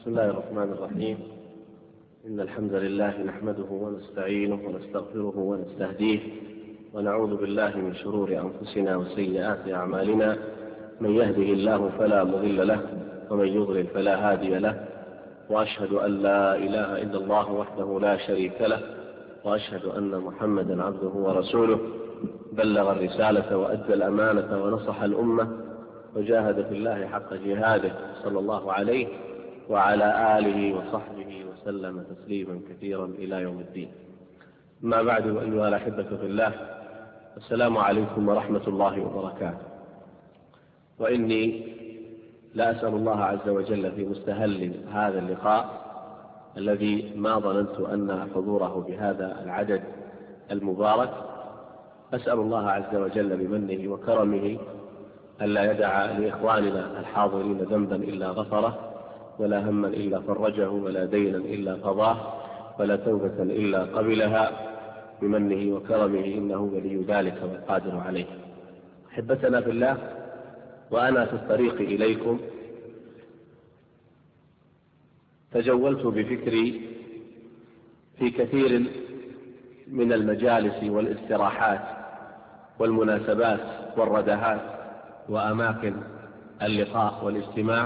بسم الله الرحمن الرحيم. إن الحمد لله نحمده ونستعينه ونستغفره ونستهديه ونعوذ بالله من شرور أنفسنا وسيئات أعمالنا. من يهده الله فلا مضل له ومن يضلل فلا هادي له، وأشهد أن لا إله إلا الله وحده لا شريك له، وأشهد أن محمدا عبده ورسوله. بلغ الرسالة وأدى الأمانة ونصح الأمة وجاهد في الله حق جهاده صلى الله عليه وعلى آله وصحبه وسلم تسليما كثيرا إلى يوم الدين. أما بعد، أيها الأحبة في الله، السلام عليكم ورحمة الله وبركاته. وإني لا أسأل الله عز وجل في مستهل هذا اللقاء الذي ما ظننت أن حضوره بهذا العدد المبارك، أسأل الله عز وجل بمنه وكرمه ألا يدع لإخواننا الحاضرين ذنبا إلا غفره، ولا هما إلا فرجه، ولا دينا إلا قضاه، ولا توبة إلا قبلها، بمنه وكرمه، إنه ولي ذلك والقادر عليه. أحبتنا في الله، وأنا في الطريق إليكم تجولت بفكري في كثير من المجالس والاستراحات والمناسبات والردهات وأماكن اللقاء والاجتماع،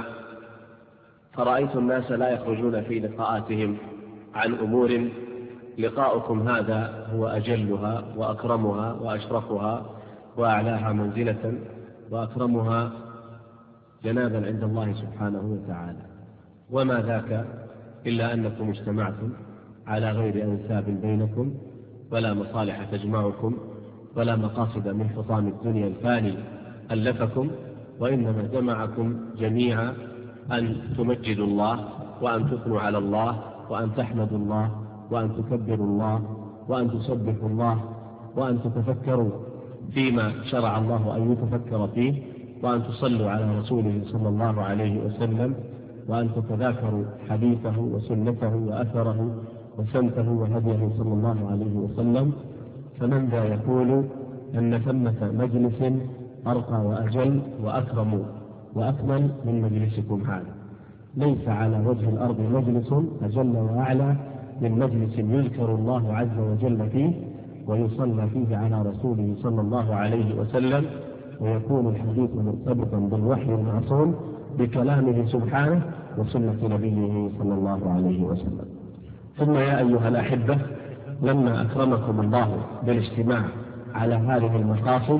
فرأيت الناس لا يخرجون في لقاءاتهم عن أمور لقاؤكم هذا هو أجلها وأكرمها وأشرفها وأعلاها منزلة وأكرمها جنابا عند الله سبحانه وتعالى. وما ذاك إلا أنكم اجتمعتم على غير أنساب بينكم، ولا مصالح تجمعكم، ولا مقاصد من حطام الدنيا الفاني ألفكم، وإنما جمعكم جميعا أن تمجدوا الله، وأن تثنوا على الله، وأن تحمدوا الله، وأن تكبروا الله، وأن تسبحوا الله، وأن تتفكروا فيما شرع الله أن يتفكر فيه، وأن تصلوا على رسوله صلى الله عليه وسلم، وأن تتذاكروا حديثه وسنته وأثره وسمته وهديه صلى الله عليه وسلم. فمن ذا يقول أن ثمة مجلس أرقى وأجل وأكرم وأكمل من مجلسكم هذا؟ ليس على وجه الأرض مجلس أجل وأعلى من مجلس يذكر الله عز وجل فيه ويصلى فيه على رسوله صلى الله عليه وسلم، ويكون الحديث مرتبطا بالوحي المعصوم بكلامه سبحانه وسنة نبيه صلى الله عليه وسلم. ثم يا أيها الأحبة، لما أكرمكم الله بالاجتماع على هذه المقاصد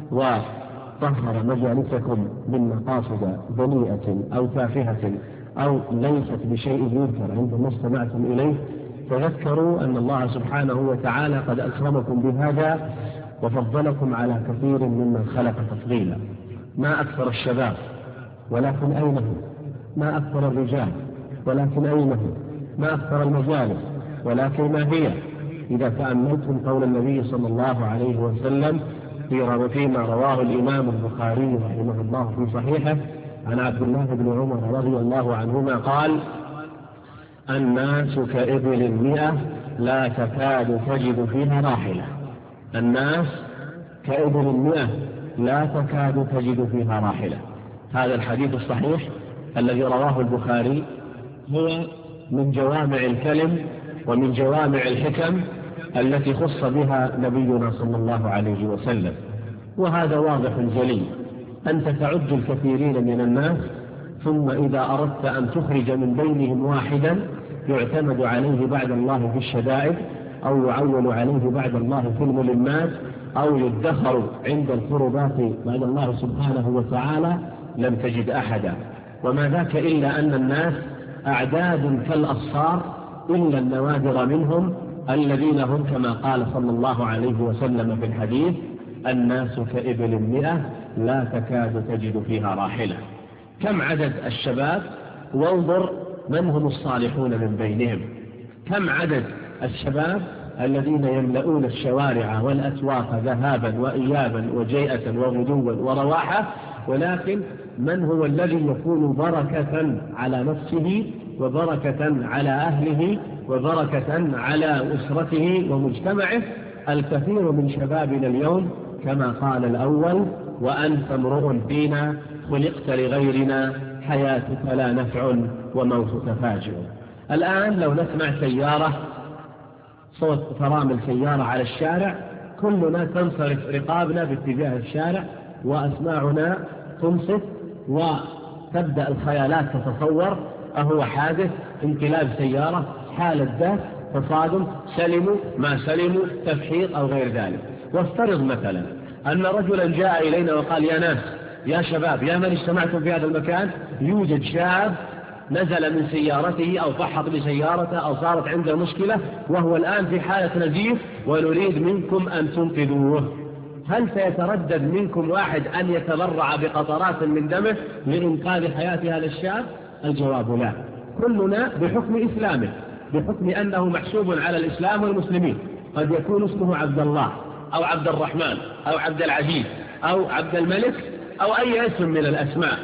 وطهر مجالسكم من مقاصد دنيئة أو تافهة أو ليست بشيء يذكر عندما استمعتم إليه، تذكروا أن الله سبحانه وتعالى قد أكرمكم بهذا وفضلكم على كثير ممن خلق تفضيلا. ما أكثر الشباب ولكن أين هم؟ ما أكثر الرجال ولكن أين هم؟ ما أكثر المجالس ولكن ما هي؟ إذا تأملتم قول النبي صلى الله عليه وسلم فيما رواه الإمام البخاري رحمه الله في صحيحه عن عبد الله بن عمر رضي الله عنهما قال: الناس كإبل 100 لا تكاد تجد فيها راحلة. الناس كإبل 100 لا تكاد تجد فيها راحلة. هذا الحديث الصحيح الذي رواه البخاري هو من جوامع الكلم ومن جوامع الحكم التي خص بها نبينا صلى الله عليه وسلم. وهذا واضح جلي، أنت تعد الكثيرين من الناس، ثم إذا أردت أن تخرج من بينهم واحدا يعتمد عليه بعد الله في الشدائد، أو يعول عليه بعد الله في الملمات، أو يدخر عند القربات بعد الله سبحانه وتعالى، لم تجد أحدا. وما ذاك إلا أن الناس أعداد كالأصفار، إلا النوادر منهم الذين هم كما قال صلى الله عليه وسلم في الحديث: الناس كإبل 100 لا تكاد تجد فيها راحلة. كم عدد الشباب؟ وانظر من هم الصالحون من بينهم. كم عدد الشباب الذين يملؤون الشوارع والأسواق ذهابا وإيابا وجيئة وغدوا ورواحة، ولكن من هو الذي يكون بركة على نفسه وبركة على أهله وبركة على أسرته ومجتمعه؟ الكثير من شبابنا اليوم كما قال الأول: وأنت امرؤ فينا خلقت لغيرنا حياتك لا نفع وموتك فاجع. الآن لو نسمع سيارة، صوت فرامل سيارة على الشارع، كلنا تنصرف رقابنا باتجاه الشارع وأسماعنا تنصت وتبدأ الخيالات تتصور: أهو حادث، انقلاب سيارة، حالة ذات، تصادم، سلموا ما سلموا، تفحيط أو غير ذلك. وافترض مثلا أن رجلا جاء إلينا وقال: يا ناس، يا شباب، يا من اجتمعتم في هذا المكان، يوجد شاب نزل من سيارته أو فحط بسيارته أو صارت عنده مشكلة وهو الآن في حالة نزيف ونريد منكم أن تنقذوه. هل سيتردد منكم واحد أن يتبرع بقطرات من دمه لإنقاذ حياة هذا الشاب؟ الجواب لا. كلنا بحكم إسلامه، بحكم أنه محسوب على الإسلام والمسلمين، قد يكون اسمه عبد الله أو عبد الرحمن أو عبد العزيز أو عبد الملك أو أي اسم من الأسماء،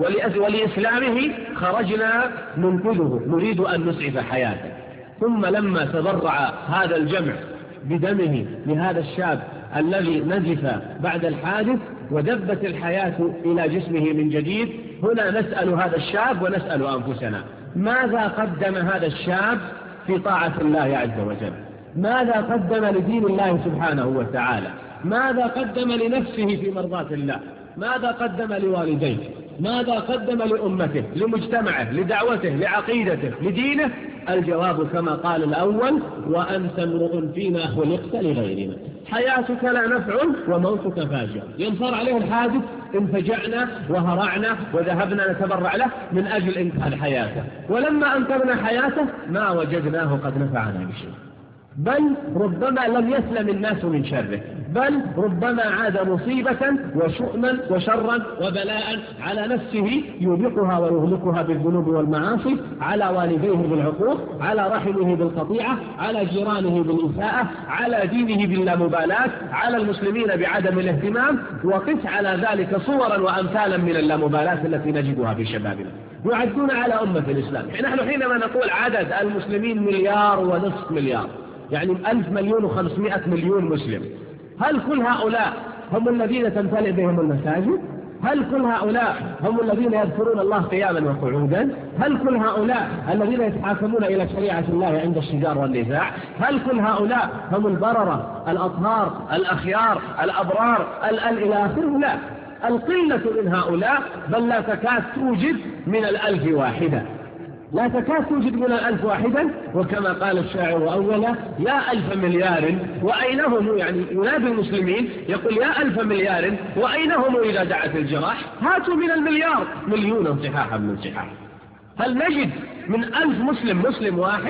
ولإسلامه خرجنا ننقذه، نريد أن نسعف حياته. ثم لما تبرع هذا الجمع بدمه لهذا الشاب الذي نزف بعد الحادث ودبت الحياة إلى جسمه من جديد، هنا نسأل هذا الشاب ونسأل أنفسنا: ماذا قدم هذا الشاب في طاعة الله عز وجل؟ ماذا قدم لدين الله سبحانه وتعالى؟ ماذا قدم لنفسه في مرضاة الله؟ ماذا قدم لوالديه؟ ماذا قدم لأمته، لمجتمعه، لدعوته، لعقيدته، لدينه؟ الجواب كما قال الأول: وأنت امرؤ فينا خلقت لغيرنا، حياتك لا نفع وموتك فاجع. ينصر عليه الحادث، انفجعنا وهرعنا وذهبنا نتبرع له من أجل إنقاذ حياته، ولما أنقذنا حياته ما وجدناه قد نفعنا بشيء، بل ربما لم يسلم الناس من شره، بل ربما عاد مصيبة وشؤما وشرا وبلاء على نفسه يوبقها ويهلكها بالذنوب والمعاصي، على والديه بالعقوق، على رحمه بالقطيعة، على جيرانه بالإساءة، على دينه باللامبالاة، على المسلمين بعدم الاهتمام. وقس على ذلك صورا وأمثالا من اللامبالاة التي نجدها في شبابنا يعدون على أمة الإسلام. نحن حينما نقول عدد المسلمين 1.5 مليار، يعني 1,500,000,000 مسلم، هل كل هؤلاء هم الذين تمتلئ بهم المساجد؟ هل كل هؤلاء هم الذين يذكرون الله قياما وقعودا؟ هل كل هؤلاء الذين يتحاكمون إلى شريعة الله عند الشجار والنزاع؟ هل كل هؤلاء هم البررة الأطهار الأخيار الأبرار إلى آخره؟ لا، القلة من هؤلاء، بل لا تكاد توجد من 1,000 واحدة، لا تكاد توجد من 1,000 واحدا. وكما قال الشاعر أولا: يا 1,000 مليار وأين هم؟ يعني ينادي المسلمين يقول: يا 1,000 مليار وأين هم إذا دعت الجراح؟ هاتوا من 1,000,000,000 مليون صحاحا من صحاح. هل نجد من 1,000 مسلم واحد؟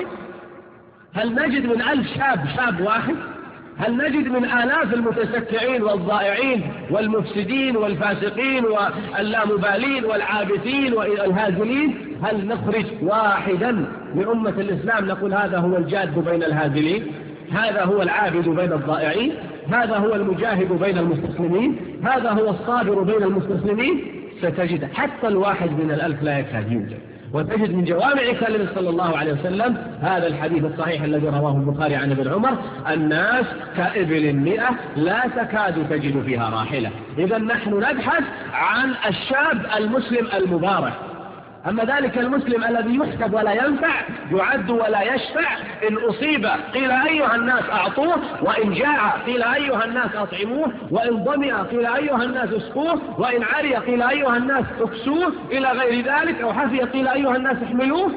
هل نجد من 1,000 شاب واحد؟ هل نجد من آلاف المتسكعين والضائعين والمفسدين والفاسقين واللامبالين والعابثين والهازلين، هل نخرج واحدا من أمة الإسلام نقول هذا هو الجاد بين الهازلين، هذا هو العابد بين الضائعين، هذا هو المجاهد بين المستسلمين، هذا هو الصابر بين المستسلمين؟ ستجد حتى الواحد من 1,000 لا يكاد يوجد. وتجد من جوامع كلمة صلى الله عليه وسلم هذا الحديث الصحيح الذي رواه البخاري عن ابن عمر: الناس كإبل 100 لا تكاد تجد فيها راحلة. إذا نحن نبحث عن الشاب المسلم المبارك. أما ذلك المسلم الذي يحسب ولا ينفع، يعد ولا يشفع، إن أصيب قيل أيها الناس أعطوه، وإن جاع قيل أيها الناس أطعموه، وإن ضمئ قيل أيها الناس اسقوه، وإن عري قيل أيها الناس اكسوه، إلى غير ذلك، أو حفي قيل أيها الناس احملوه.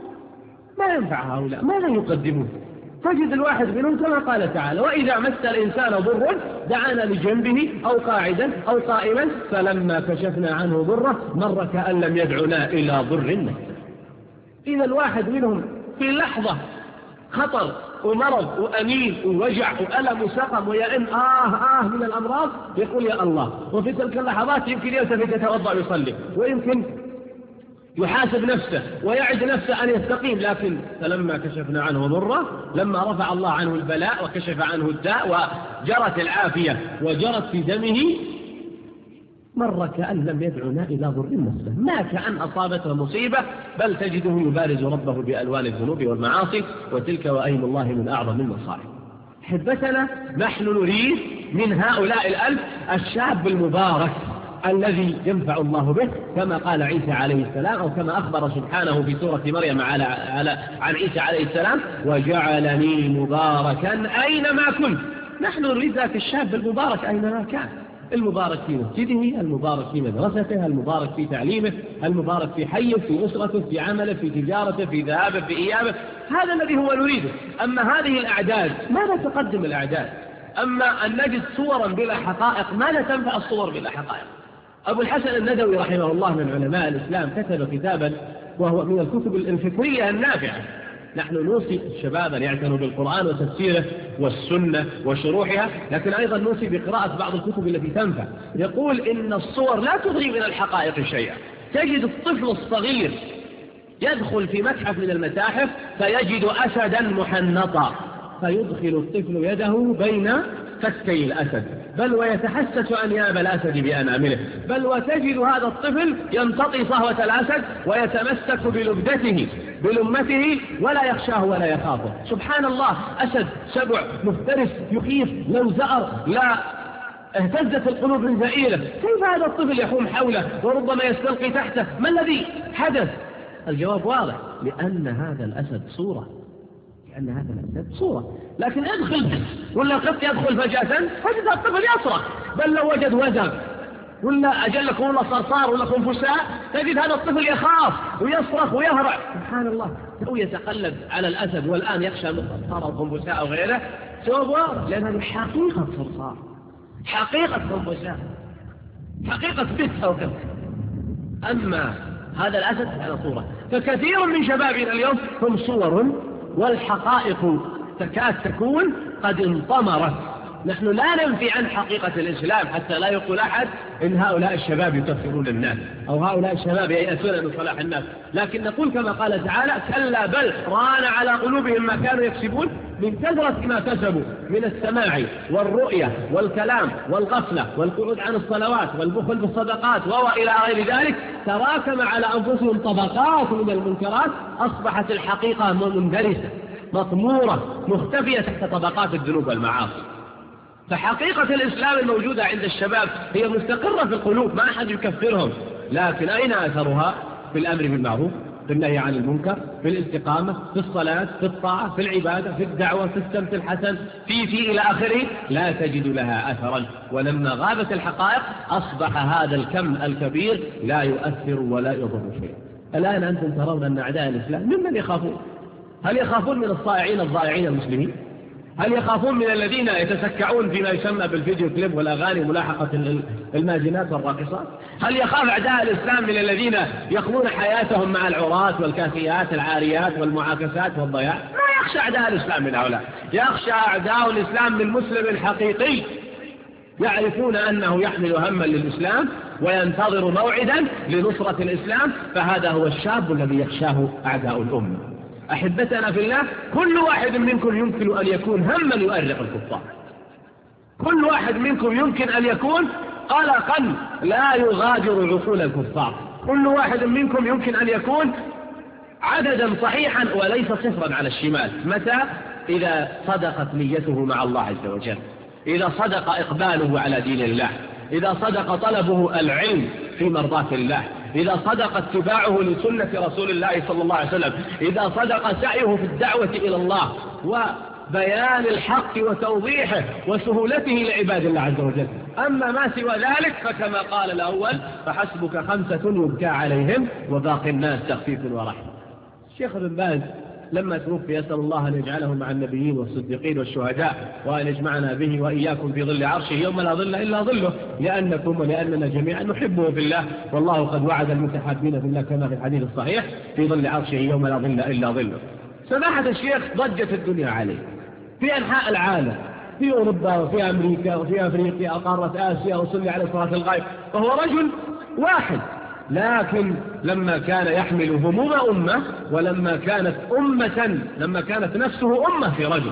ما ينفع هؤلاء، ماذا يقدمون؟ تجد الواحد منهم كما قال تعالى: وإذا مس الإنسان ضر دعانا لجنبه أو قاعدا أو قائما فلما كشفنا عنه ضره مر كأن لم يدعنا إلى ضر مسه. إذا الواحد منهم في لحظة خطر ومرض وأنين ووجع وألم وسقم ويئن من الأمراض يقول يا الله، وفي تلك اللحظات يمكن يلتفت يتوضأ ويصلي، ويمكن يحاسب نفسه ويعد نفسه أن يستقيم، لكن فلما كشفنا عنه ضره، لما رفع الله عنه البلاء وكشف عنه الداء وجرت العافية وجرت في دمه، مر كأن لم يدعنا إلى ضر مسه، ما كأن أصابته مصيبة، بل تجده يبارز ربه بألوان الذنوب والمعاصي، وتلك وأيم الله من أعظم المصائب. حبتنا نحن نريد من هؤلاء 1,000 الشاب المبارك الذي ينفع الله به، كما قال عيسى عليه السلام، أو كما أخبر سبحانه في سورة مريم عن عيسى عليه السلام: وجعلني مباركا أينما كنت. نحن نريد ذاك الشاب المبارك أينما كان، المبارك في مسجده، المبارك في مدرسته، المبارك في تعليمه، المبارك في حيه، في أسرته، في عمله، في تجارته، في ذهابه، في إيابه. هذا الذي هو نريده. أما هذه الأعداد ماذا تقدم الأعداد؟ أما أن نجد صورا بلا حقائق ماذا تنفع الصور بلا حقائق؟ أبو الحسن الندوي رحمه الله من علماء الإسلام كتب كتابا وهو من الكتب الفكرية النافعة. نحن نوصي الشباب أن يعتنوا بالقرآن وتفسيره والسنة وشروحها، لكن أيضا نوصي بقراءة بعض الكتب التي تنفع. يقول إن الصور لا تضغي من الحقائق شيئا. تجد الطفل الصغير يدخل في متحف من المتاحف فيجد أسدا محنطا، فيدخل الطفل يده بين فكي الأسد، بل ويتحسس أنياب الأسد بأنامله، بل وتجد هذا الطفل يمتطي صهوة الأسد ويتمسك بلبدته بلمته ولا يخشاه ولا يخافه. سبحان الله، أسد سبع مفترس يخيف، لو زأر لا اهتزت القلوب من زئيره. كيف هذا الطفل يحوم حوله وربما يستلقي تحته؟ ما الذي حدث؟ الجواب واضح: لأن هذا الأسد صورة، لأن هذا الأسد صورة. لكن ادخل ولا القط يدخل فجأة فجد الطفل يصرخ، بل لو وجد وزغ ولا أجلك ولا صرصار ولا خنفساء تجد هذا الطفل يخاف ويصرخ ويهرع. سبحان الله، هو يتقلب على الأسد والآن يخشى من الصرصار أو الخنفساء أو غيره. جواب واضح: لأن هذه حقيقة صرصار، حقيقة خنفساء، حقيقة بث أو كذا. أما هذا الأسد على صورة. فكثير من شبابنا اليوم هم صور، والحقائق تكاد تكون قد انطمرت. نحن لا ننفي عن حقيقة الإسلام حتى لا يقول أحد إن هؤلاء الشباب يكفرون الناس أو هؤلاء الشباب ييأسون من صلاح الناس، لكن نقول كما قال تعالى: كلا بل ران على قلوبهم ما كانوا يكسبون. من كثرة ما كسبوا من السماع والرؤية والكلام والغفلة والقعود عن الصلوات والبخل بالصدقات وإلى غير ذلك تراكم على أنفسهم طبقات من المنكرات، أصبحت الحقيقة مندرسة مطمورة مختفية تحت طبقات الذنوب والمعاصي. فحقيقة الإسلام الموجودة عند الشباب هي مستقرة في القلوب، ما أحد يكفرهم، لكن أين أثرها؟ في الأمر بالمعروف، في النهي عن المنكر، في الاستقامة، في الصلاة، في الطاعة، في العبادة، في الدعوة، في السمت الحسن، في إلى آخره، لا تجد لها أثرا. ولما غابت الحقائق أصبح هذا الكم الكبير لا يؤثر ولا يضر شيء. الآن أنتم ترون أن أعداء الإسلام ممن يخافون؟ هل يخافون من الصائعين الضائعين المسلمين؟ هل يخافون من الذين يتسكعون فيما يسمى بالفيديو كليب والأغاني وملاحقة الماجنات والراقصات؟ هل يخاف أعداء الإسلام من الذين يقضون حياتهم مع العراة والكافيات العاريات والمعاكسات والضياع؟ ما يخشى أعداء الإسلام من هؤلاء. يخشى أعداء الإسلام من مسلم حقيقي يعرفون أنه يحمل هما للإسلام وينتظر موعدا لنصرة الإسلام، فهذا هو الشاب الذي يخشاه أعداء الأمة. أحبتنا في الله، كل واحد منكم يمكن أن يكون هما يؤرق الكفار، كل واحد منكم يمكن أن يكون قلقا لا يغادر عقول الكفار، كل واحد منكم يمكن أن يكون عددا صحيحا وليس صفرا على الشمال. متى؟ إذا صدقت نيته مع الله عز وجل، إذا صدق إقباله على دين الله، إذا صدق طلبه العلم في مرضاة الله، إذا صدق اتباعه لسنة رسول الله صلى الله عليه وسلم، إذا صدق سعيه في الدعوة إلى الله وبيان الحق وتوضيحه وسهولته لعباد الله عز وجل. أما ما سوى ذلك فكما قال الأول: فحسبك 5 يبكى عليهم وباقي الناس تخفيف ورحمة. الشيخ ابن باز لما توفي يسأل الله أن يجعله مع النبيين والصديقين والشهداء وأن يجمعنا به وإياكم في ظل عرشه يوم لا ظل إلا ظله، لأنكم ولأننا جميعا نحبه في الله، والله قد وعد المتحابين في الله كما في الحديث الصحيح: في ظل عرشه يوم لا ظل إلا ظله. سماحة الشيخ ضجت الدنيا عليه في أنحاء العالم، في أوروبا وفي أمريكا وفي أفريقيا وقارة آسيا، وصلي على صلاة الغائب، فهو رجل واحد، لكن لما كان يحمل هموم أمة، ولما كانت لما كانت نفسه أمة في رجل،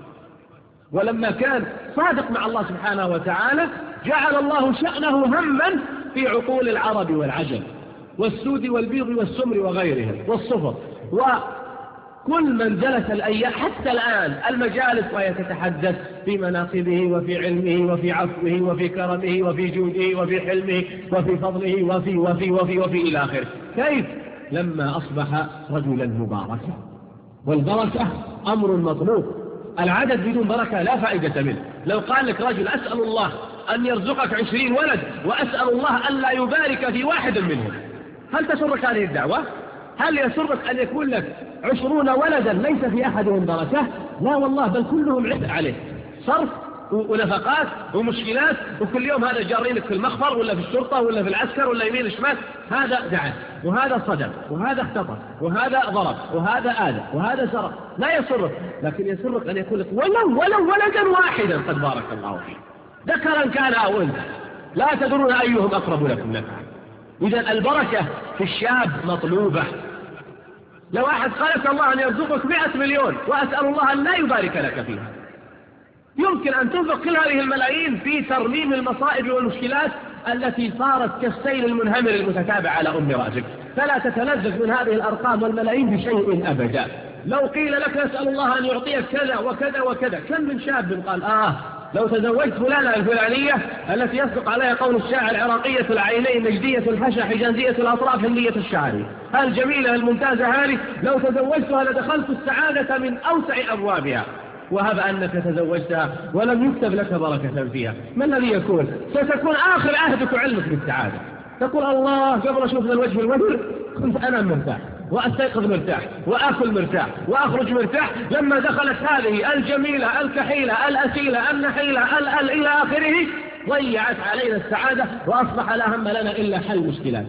ولما كان صادق مع الله سبحانه وتعالى، جعل الله شأنه هما في عقول العرب والعجم والسود والبيض والسمر وغيرهم والصفر، كل من جلس الأيام حتى الآن المجالس وهي تتحدث في مناقبه وفي علمه وفي عفوه وفي كرمه وفي جوده وفي حلمه وفي فضله وفي إلى آخره. كيف لما أصبح رجلا مباركا؟ والبركة أمر مطلوب، العدد بدون بركة لا فائدة منه. لو قال لك رجل أسأل الله أن يرزقك 20 ولد وأسأل الله أن لا يبارك في واحد منهم، هل تسرك هذه الدعوة؟ هل يسرك أن يكون لك 20 ولدا ليس في أحدهم بركة؟ لا والله، بل كلهم عبء عليه، صرف ونفقات ومشكلات، وكل يوم هذا جارينك في المخبر ولا في الشرطة ولا في العسكر ولا يمين الشمال، هذا دعا وهذا صدم وهذا اختطف وهذا ضرب وهذا آذى وهذا سرق. لا يسرك، لكن يسرك أن يكون لك ولو ولدا واحدا قد بارك الله فيه، ذكرا كان أو أنثى، لا تدرون أيهم أقرب لكم نفعا. إذا البركة في الشاب مطلوبة. لو أحد قال الله أن يرزقك 100 مليون وأسأل الله أن لا يبارك لك فيها، يمكن أن تنفق كل هذه الملايين في ترميم المصائب والمشكلات التي صارت كالسيل المنهمر المتتابع على أم رأسك، فلا تتلذذ من هذه الأرقام والملايين بشيء أبدا. لو قيل لك نسأل الله أن يعطيك كذا وكذا وكذا، كم من شاب قال لو تزوجت فلانة الفلانية التي يصدق عليها قول الشاعر عراقية العينين نجدية الحشا حجازية الأطراف هندية الشعر، الجميلة الممتازة هذه لو تزوجتها لدخلت السعادة من أوسع أبوابها، وهب أنك تزوجتها ولم يكتب لك بركة فيها، ما الذي يكون؟ ستكون آخر عهدك علمك بالسعادة، تقول الله قبل أشوف الوجه الوجه كنت أنا مرتاح وأستيقظ مرتاح وأكل مرتاح وأخرج مرتاح، لما دخلت هذه الجميلة الكحيلة الأسيلة النحيلة إلى آخره ضيعت علينا السعادة، وأصبح لا هم لنا إلا حل مشكلات،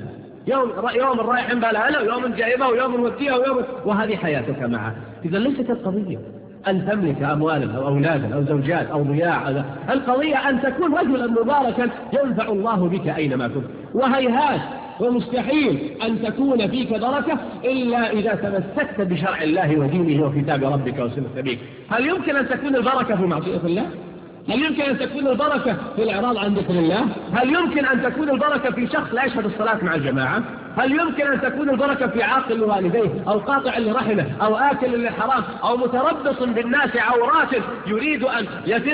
يوم رايح بلاله ويوم جايبه ويوم وديه وهذه حياتك معه. إذا ليست القضية أن تملك أموالا أو أولادا أو زوجات أو ضياع، القضية أن تكون رجلا مباركا ينفع الله بك أينما كنت. وهيهات ومستحيل أن تكون فيك بركة إلا إذا تمسكت بشرع الله ودينه وكتاب ربك وسنة نبيك. هل يمكن أن تكون البركة في معصية الله؟ هل يمكن أن تكون البركة في الإعراض عن ذكر الله؟ هل يمكن أن تكون البركة في شخص لا يشهد الصلاة مع الجماعة؟ هل يمكن أن تكون البركة في عاقل لوالديه أو قاطع لرحمه أو آكل للحرام أو متربص بالناس عورات يريد أن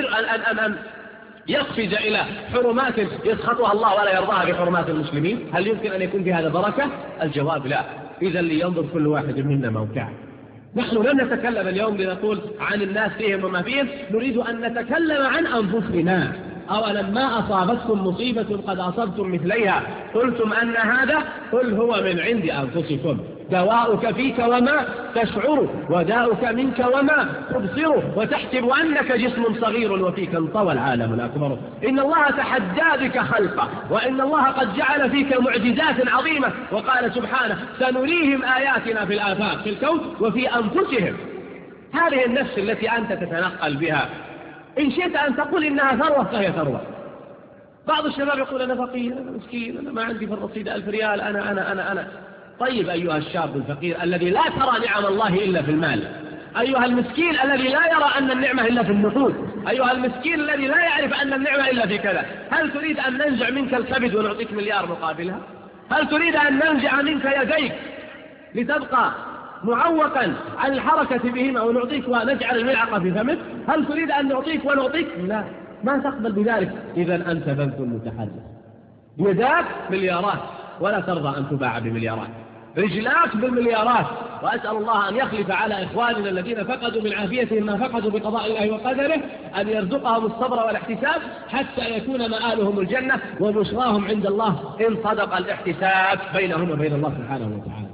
يقفز إلى حرمات يسخطها الله ولا يرضاها بحرمات المسلمين؟ هل يمكن أن يكون في هذا بركة؟ الجواب لا. إذا لينظر كل واحد منا موقعه. نحن لن نتكلم اليوم لنقول عن الناس فيهم وما فيهم، نريد أن نتكلم عن أنفسنا. أولا ما أصابتكم مصيبة قد أصبتم مثليها قلتم أن هذا، قل هو من عند أنفسكم، دواؤك فيك وما تشعر وداؤك منك وما تبصر، وتحسب أنك جسم صغير وفيك انطوى العالم الأكبر. إن الله تحدى بك خلقه، وإن الله قد جعل فيك معجزات عظيمة، وقال سبحانه سنريهم آياتنا في الآفاق في الكون وفي أنفسهم. هذه النفس التي أنت تتنقل بها إن شئت أن تقول إنها ثروة فهي ثروة. بعض الشباب يقول أنا فقير أنا مسكين أنا ما عندي في الرصيد 1000 ريال أنا. طيب أيها الشاب الفقير الذي لا ترى نعم الله إلا في المال، أيها المسكين الذي لا يرى أن النعمة إلا في النقود، أيها المسكين الذي لا يعرف أن النعمة إلا في كذا، هل تريد أن ننزع منك الكبد ونعطيك مليار مقابلها؟ هل تريد أن ننزع منك يديك لتبقى معوقا عن الحركة بهما ونعطيك ونجعل الملعقة في فمك؟ هل تريد أن نعطيك ونعطيك؟ لا، ما تقبل بذلك. إذا أنت بنك متحرك، يداك مليارات ولا ترضى أن تباع بمليارات، رجلاك بالمليارات، وأسأل الله أن يخلف على إخواننا الذين فقدوا من عافيتهم ما فقدوا بقضاء الله وقدره، أن يرزقهم الصبر والاحتساب حتى يكون مآلهم الجنة وبشراهم عند الله إن صدق الاحتساب بينهم وبين الله سبحانه وتعالى.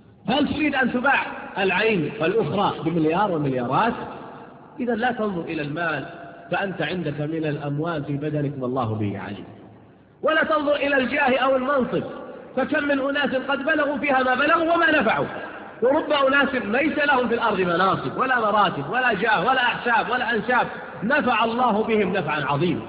هل تريد أن تباع العين والأخرى بمليار ومليارات؟ إذا لا تنظر إلى المال، فأنت عندك من الأموال في بدنك والله به عليم. ولا تنظر إلى الجاه أو المنصب، فكم من أناس قد بلغوا فيها ما بلغوا وما نفعوا، ورب أناس ليس لهم في الأرض مناصب ولا مراتب ولا جاه ولا أحساب ولا أنساب، نفع الله بهم نفعا عظيما.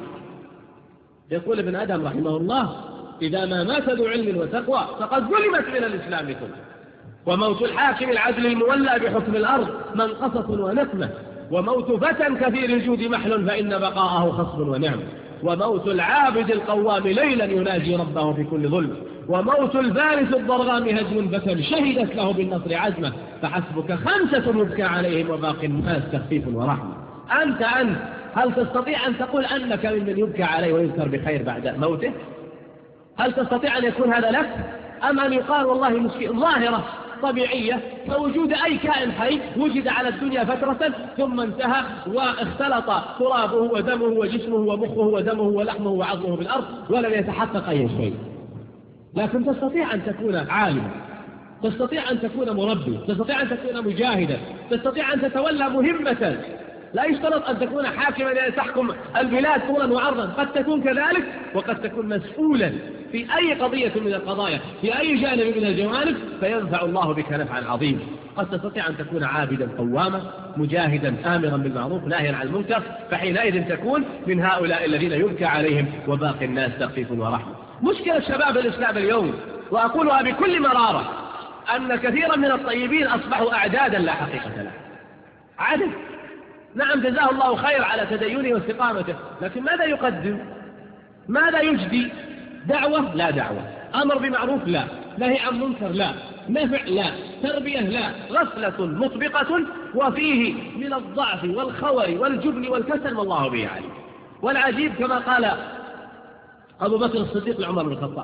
يقول ابن آدم رحمه الله إذا ما مات ذو علم وتقوى فقد ظلمت من الإسلام كله، وموت الحاكم العدل المولى بحكم الأرض منقصة ونقمة، وموت فتى كثير الجود محل فإن بقاءه خصب ونعم، وموت العابد القوام ليلا يناجي ربه في كل ظلم، وموت الفارس الضرغام هجم بكم شهدت له بالنصر عزمه، فحسبك 5 يبكى عليهم وباقي الناس تخفيف ورحمة. أنت هل تستطيع أن تقول أنك ممن يبكى عليه ويذكر بخير بعد موته؟ هل تستطيع أن يكون هذا لك؟ أم أن يقال والله مشكلة ظاهرة طبيعية فوجود أي كائن حي وجد على الدنيا فترة ثم انتهى واختلط ترابه ودمه وجسمه ومخه ودمه ولحمه وعظمه بالأرض ولم يتحقق أي شيء. لكن تستطيع أن تكون عالما، تستطيع أن تكون مربي، تستطيع أن تكون مجاهدا، تستطيع أن تتولى مهمة. لا يشترط أن تكون حاكما تحكم البلاد طولا وعرضا، قد تكون كذلك وقد تكون مسؤولا في أي قضية من القضايا في أي جانب من الجوانب فينفع الله بك نفعا عظيما. قد تستطيع أن تكون عابدا قواما مجاهدا آمرا بالمعروف ناهيا عن المنكر، فحينئذ تكون من هؤلاء الذين يبكى عليهم وباقي الناس تخفيف ورحمة. مشكلة شباب الإسلام اليوم وأقولها بكل مرارة أن كثيرا من الطيبين أصبحوا أعدادا لا حقيقة له. عدد، نعم جزاه الله خير على تدينه واستقامته، لكن ماذا يقدم؟ ماذا يجدي؟ دعوة؟ لا دعوة. أمر بمعروف؟ لا. نهي عن منكر؟ لا. نفع؟ لا. تربية؟ لا. غفلة مطبقة وفيه من الضعف والخور والجبن والكسل والله به عليم. والعجيب كما قال أبو بكر الصديق لعمر بن الخطاب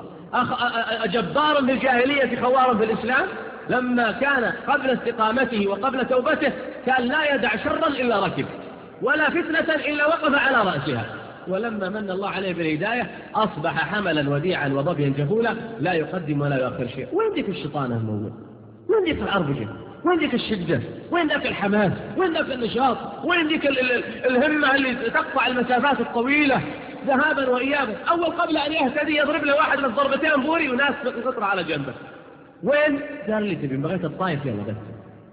جبار في الجاهلية خوار في الإسلام، لما كان قبل استقامته وقبل توبته كان لا يدع شرا إلا ركب ولا فتنة إلا وقف على رأسها، ولما من الله عليه بالهداية أصبح حملا وديعا وضبيا جهولا لا يقدم ولا يؤخر شيء. وين ذيك الشيطانة الموجود؟ وين ذيك العربجة؟ وين ذيك الشدة؟ وين ذاك الحماس؟ وين ذاك النشاط؟ وين ذيك الهمة اللي تقطع المسافات الطويلة ذهابا وإيابا؟ أول قبل أن يهتدي يضرب له واحد من ضربتين بوري وناس تقطر على جنبه. وين؟ قال لي تبي بغيت الطائف يلا بس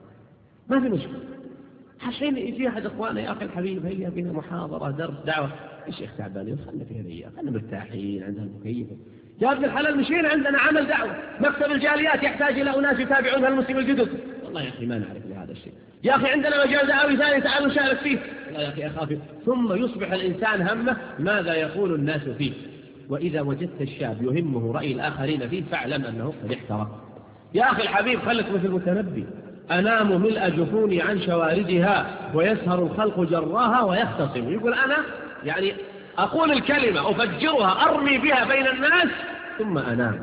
ما في مشكلة. حين يجي أحد إخواننا يا أخي الحبيب هيا بنا محاضرة درس دعوة، الشيخ تعبان خلنا في هذه، خلنا مرتاحين عندنا المكيف. يا ابن الحلال مشينا عندنا عمل دعوة، مكتب الجاليات يحتاج إلى أناس يتابعون المسلم الجدد. والله يا أخي ما نعرف لهذا الشيء. يا أخي عندنا مجال دعوي ثاني تعالوا نشارك فيه. والله يا أخي أخاف. ثم يصبح الإنسان همه ماذا يقول الناس فيه. وإذا وجدت الشاب يهمه رأي الآخرين فيه فاعلم أنه قد احترق. يا أخي الحبيب خلك مثل المتنبي، أنام ملء جفوني عن شواردها ويسهر الخلق جراها ويختصم. يقول أنا يعني أقول الكلمة أفجرها أرمي بها بين الناس ثم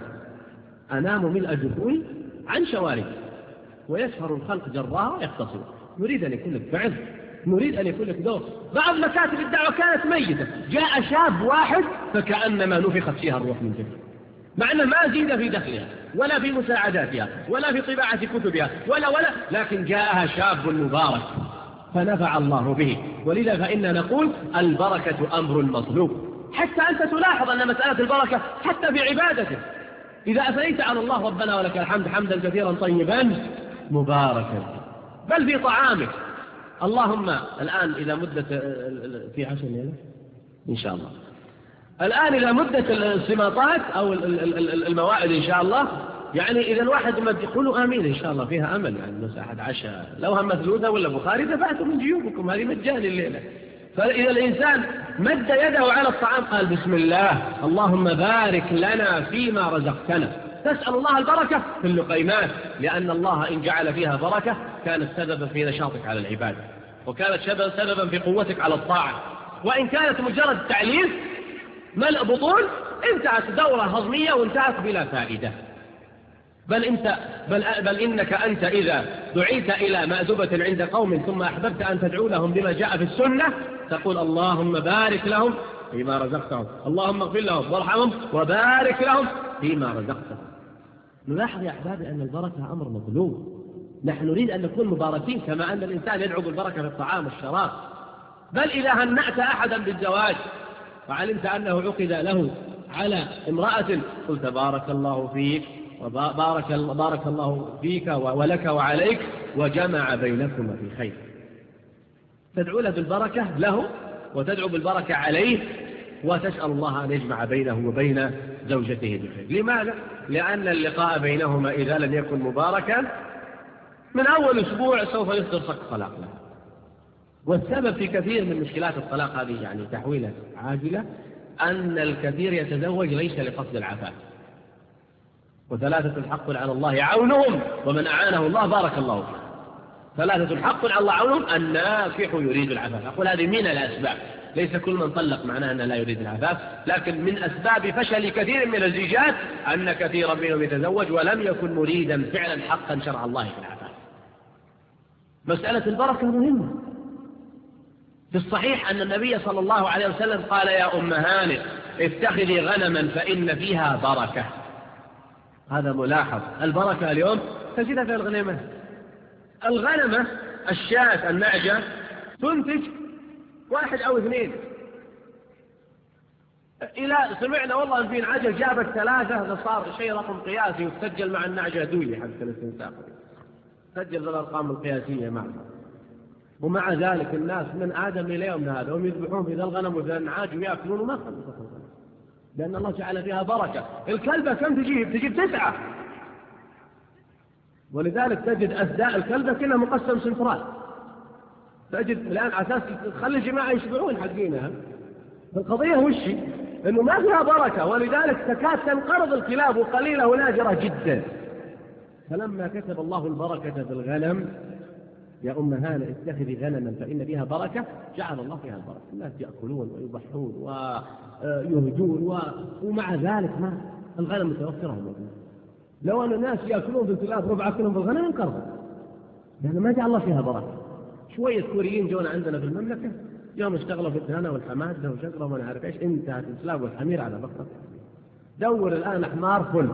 أنام ملء جفوني عن شواردها ويسهر الخلق جراها ويختصم. نريد أن يكون لك فعل، نريد أن يكون لك دور. بعض مكاتب الدعوة كانت ميتة، جاء شاب واحد فكأنما نفخت فيها الروح من جديد، مع أنه ما زيد في دخلها ولا في مساعداتها ولا في طباعة كتبها ولا لكن جاءها شاب مبارك فنفع الله به. ولذا فإننا نقول البركة أمر مطلوب. حتى أنت تلاحظ أن مسألة البركة حتى في عبادته، إذا أثنيت على الله ربنا ولك الحمد حمدا كثيرا طيبا مباركا، بل في طعامك. اللهم الآن إذا مدة في 10 ليلة إن شاء الله، الآن إذا مدة السماطات أو الموائد إن شاء الله، يعني إذا الواحد ما يقولوا آمين إن شاء الله فيها أمل، يعني مساحة عشاء لو هم مثلوثة ولا بخاري دفعتوا من جيوبكم، هذه مجان الليلة. فإذا الإنسان مد يده على الطعام قال بسم الله اللهم بارك لنا فيما رزقتنا، تسأل الله البركة في اللقيمات، لأن الله إن جعل فيها بركة كانت سببا في نشاطك على العبادة، وكانت سببا في قوتك على الطاعة. وإن كانت مجرد تعليل ملء بطون انتهت دورة هضمية وانتهت بلا فائدة. بل إنك أنت إذا دعيت إلى مأدبة عند قوم ثم أحببت أن تدعو لهم بما جاء في السنة تقول اللهم بارك لهم فيما رزقتهم، اللهم اغفر لهم وارحمهم وبارك لهم فيما رزقتهم. نلاحظ يا أحبابي أن البركة أمر مطلوب. نحن نريد أن نكون مباركين كما أن الإنسان يدعو بالبركة في الطعام والشراب. بل إذا هنأت أحدا بالزواج وعلمت أنه عقد له على امرأة قلت بارك الله فيك وبارك الله فيك ولك وعليك وجمع بينكما في خير. تدعو له بالبركة له وتدعو بالبركة عليه وتسأل الله أن يجمع بينه وبين زوجته بخير. لماذا؟ لأن اللقاء بينهما إذا لم يكن مباركا من أول أسبوع سوف يصدر سقف طلاق له. والسبب في كثير من مشكلات الطلاق هذه يعني تحويلة عاجلة أن الكثير يتزوج ليس لقصد العفاف. وثلاثة الحق على الله عونهم ومن أعانه الله بارك الله فيه. ثلاثة حق على الله عونهم: الناكح يريد العفاف. أقول هذه من الأسباب، ليس كل من طلق معناه أنه لا يريد العفاف، لكن من أسباب فشل كثير من الزيجات أن كثيرا منهم يتزوج ولم يكن مريدا فعلا حقا شرع الله في العفاف. مسألة البركة مهمة. في الصحيح أن النبي صلى الله عليه وسلم قال: يا أم هانئ اتخذي غنما فإن فيها بركة. هذا ملاحظ. البركة اليوم تجدها في الغنمة. الغنمة الشاة النعجة تنتج 1 أو 2. إلى سمعنا والله في نعجة جابت 3، صار شيء رقم قياسي يسجل مع النعجة دولي حتى الاستنساخ، سجل الأرقام القياسية معنا. ومع ذلك الناس من آدم إلى يومنا هذا هم يذبحون في ذا الغنم وذا النعاج ويأكلون وما خلصوا، لأن الله جعل فيها بركة. الكلبة كم تجيب 9، ولذلك تجد أسداء الكلبة كلها مقسم سنترال. تجد الآن أساس تخلي الجماعة يشبعون حقينها. القضية وشي؟ إنه ما فيها بركة، ولذلك تكاد تنقرض الكلاب وقليلة ونادرة جدا. فلما كتب الله البركة في الغنم: يا أم هانئ اتخذي غنما فإن فيها بركة، جعل الله فيها البركة. الناس يأكلون ويضحون ويهدون ومع ذلك ما الغنم متوفرة موجودة. لو أن الناس يأكلون بالكلاب ربع أكلهم بالغنم انقرضوا، لأن ما جعل الله فيها بركة. شوية كوريين جونا عندنا في المملكة يوم اشتغلوا في الدهنة والحماد وشغلوا ما نعرف ايش، انتهت الكلاب والحمير على بقرة. دور الآن أحمار فل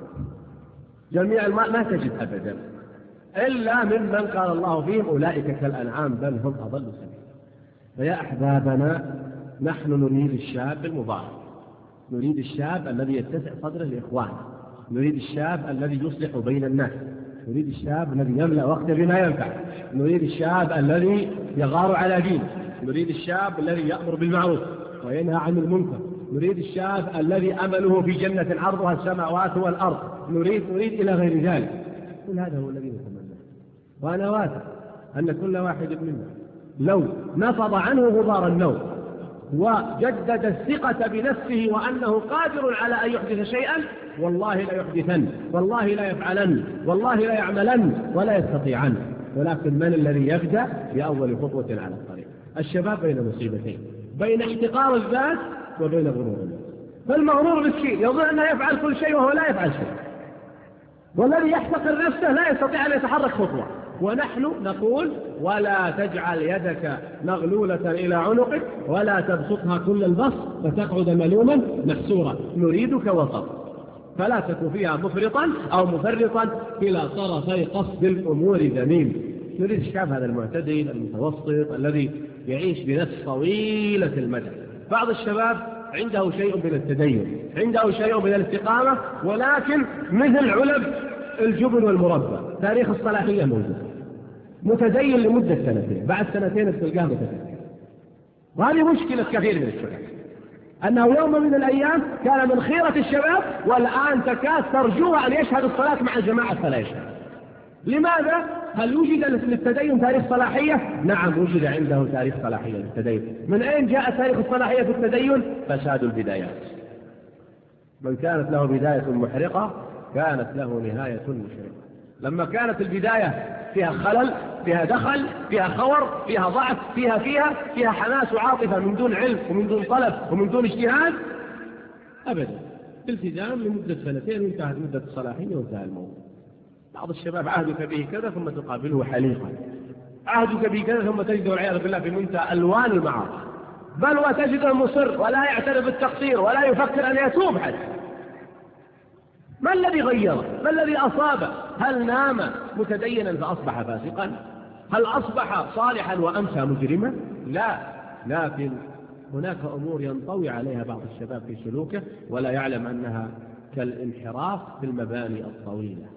جميع الماء ما تجد أبدا إلا ممن قال الله فيهم: أولئك كالأنعام بل هم أضل سبيلا. فيا أحبابنا، نحن نريد الشاب المبارك، نريد الشاب الذي يتسع صدره لإخوانه، نريد الشاب الذي يصلح بين الناس، نريد الشاب الذي يملأ وقته بما ينفع، نريد الشاب الذي يغار على دينه، نريد الشاب الذي يأمر بالمعروف وينهى عن المنكر، نريد الشاب الذي أمله في جنة عرضها السماوات والأرض، نريد إلى غير ذلك. كل هذا هو الذي نتمناه. وأنا واثق أن كل واحد منا لو نفض عنه غبار النوم وجدد الثقة بنفسه وأنه قادر على أن يحدث شيئا، والله لا يحدثن، والله لا يفعلن، والله لا يعملن ولا يستطيعن. ولكن من الذي يبدأ بأول خطوة على الطريق؟ الشباب بين مصيبتين: بين احتقار الذات وبين غرور النفس. فالمغرور بالشيء يظن أنه يفعل كل شيء وهو لا يفعل شيء، والذي يحتقر نفسه لا يستطيع أن يتحرك خطوة. ونحن نقول: ولا تجعل يدك مغلولة إلى عنقك ولا تبسطها كل البسط فتقعد ملوما محسورا. نريدك وسط، فلا تكن فيها مفرطا أو مفرطا كلا طرفي قصد الأمور ذميم. نريد الشعب هذا المعتدل المتوسط الذي يعيش بنفس طويلة المدى. بعض الشباب عنده شيء من التدين، عنده شيء من الاستقامة، ولكن مثل علب الجبن والمربى، تاريخ الصلاحية موجود، متدين لمدة 2 بعد 2 تلقاه متدين. وهذه مشكلة كثير من الشباب، أنه يوم من الأيام كان من خيرة الشباب والآن تكاد ترجوه أن يشهد الصلاة مع الجماعة فلا يشهد. لماذا؟ هل وجد للتدين تاريخ صلاحية؟ نعم، وجد عنده تاريخ صلاحية للتدين. من أين جاء تاريخ الصلاحية في التدين؟ فساد البدايات. من كانت له بداية محرقة كانت له نهاية مشرقة. لما كانت البداية فيها خلل، فيها دخل، فيها خور، فيها ضعف، فيها حماس وعاطفة من دون علم ومن دون طلب ومن دون اجتهاد، أبدا التزام لمدة 2 وانتهت مدة الصلاحية وانتهى الموضوع. بعض الشباب عهدك به كذا ثم تقابله حليقا، عهدك به كذا ثم تجده والعياذ بالله في منتهى ألوان المعاصي، بل وتجده مصر ولا يعترف بالتقصير ولا يفكر أن يتوب حتى. ما الذي غيره؟ ما الذي أصابه؟ هل نام متدينا فأصبح فاسقا؟ هل أصبح صالحا وأمسى مجرما؟ لا، لكن هناك أمور ينطوي عليها بعض الشباب في سلوكه ولا يعلم أنها كالانحراف في المباني الطويلة.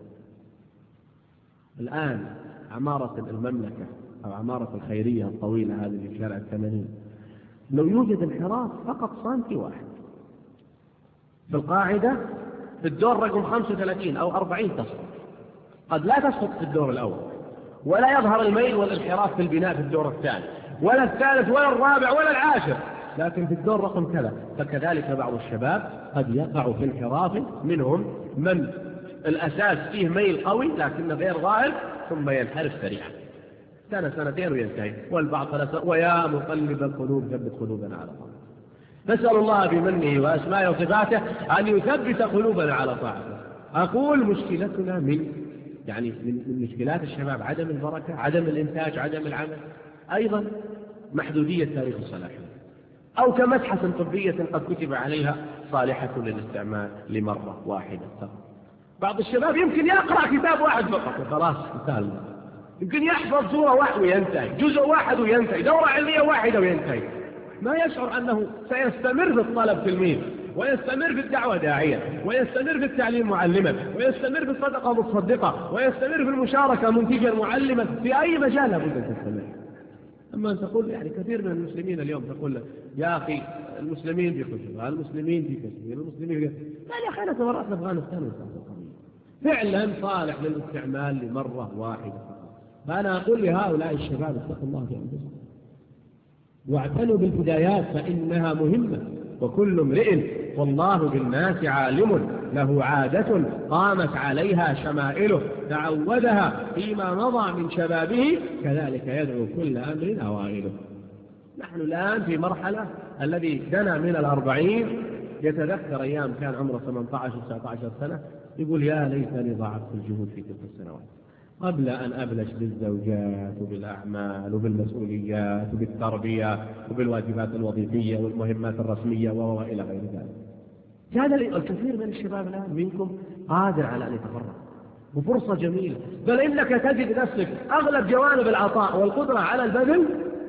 الآن عمارة المملكة أو عمارة الخيرية الطويلة هذه في شارع 80، لو يوجد انحراف فقط سنتي واحد في القاعدة في الدور رقم 35 أو 40 تسقط، قد لا تسقط في الدور الأول، ولا يظهر الميل والانحراف في البناء في الدور الثاني ولا الثالث ولا الرابع ولا العاشر، لكن في الدور رقم كذا. فكذلك بعض الشباب قد يقع في انحراف، منهم من الأساس فيه ميل قوي لكنه غير ظاهر ثم ينحرف سريعا. سنة سنتين وينتهي، والبعض 3 ويا مقلب القلوب ثبت قلوبنا على طاعته. نسأل الله بمنه وأسمائه وصفاته أن يثبت قلوبنا على طاعته. أقول مشكلتنا من مشكلات الشباب عدم البركة، عدم الإنتاج، عدم العمل، أيضا محدودية تاريخ الصلاحية، أو كمبحث طبية قد كتب عليها صالحة للاستعمال لمرة واحدة فقط. بعض الشباب يمكن يقرأ كتاب واحد فقط وخلاص انتهى، يمكن يحفظ سورة واحدة وينتهي، جزء واحد وينتهي، دورة علمية واحدة وينتهي، ما يشعر أنه سيستمر في الطلب تلميذ، ويستمر في الدعوة داعية، ويستمر في التعليم معلما، ويستمر في الصدقة متصدقة، ويستمر في المشاركة منتجا معلما، في أي مجال لابد أن تستمر. أما أن تقول كثير من المسلمين اليوم تقول يا أخي المسلمين في خشبة، المسلمين في كثير، المسلمين في كثير. لا يا أخي أنا تورطنا أفغانستان والقضية فعلا صالح للاستعمال لمرة واحدة. فأنا أقول لهؤلاء الشباب اتقوا الله في أنفسكم واعتنوا بالبدايات فإنها مهمة، وكل امرئ والله بالناس عالم له عادة قامت عليها شمائله تعودها فيما مضى من شبابه كذلك يدعو كل أمر أوائله. نحن الآن في مرحلة الذي دنا من 40 يتذكر أيام كان عمره 18-19 سنة يقول يا ليتني ضاعفت الجهود في تلك السنوات قبل أن أبلش بالزوجات وبالأعمال وبالمسؤوليات وبالتربية وبالواجبات الوظيفية والمهمات الرسمية وإلى غير ذلك. هذا الكثير من الشباب الآن منكم قادر على أن يتفرغ، وفرصة جميلة، بل إنك تجد نفسك أغلب جوانب العطاء والقدرة على البذل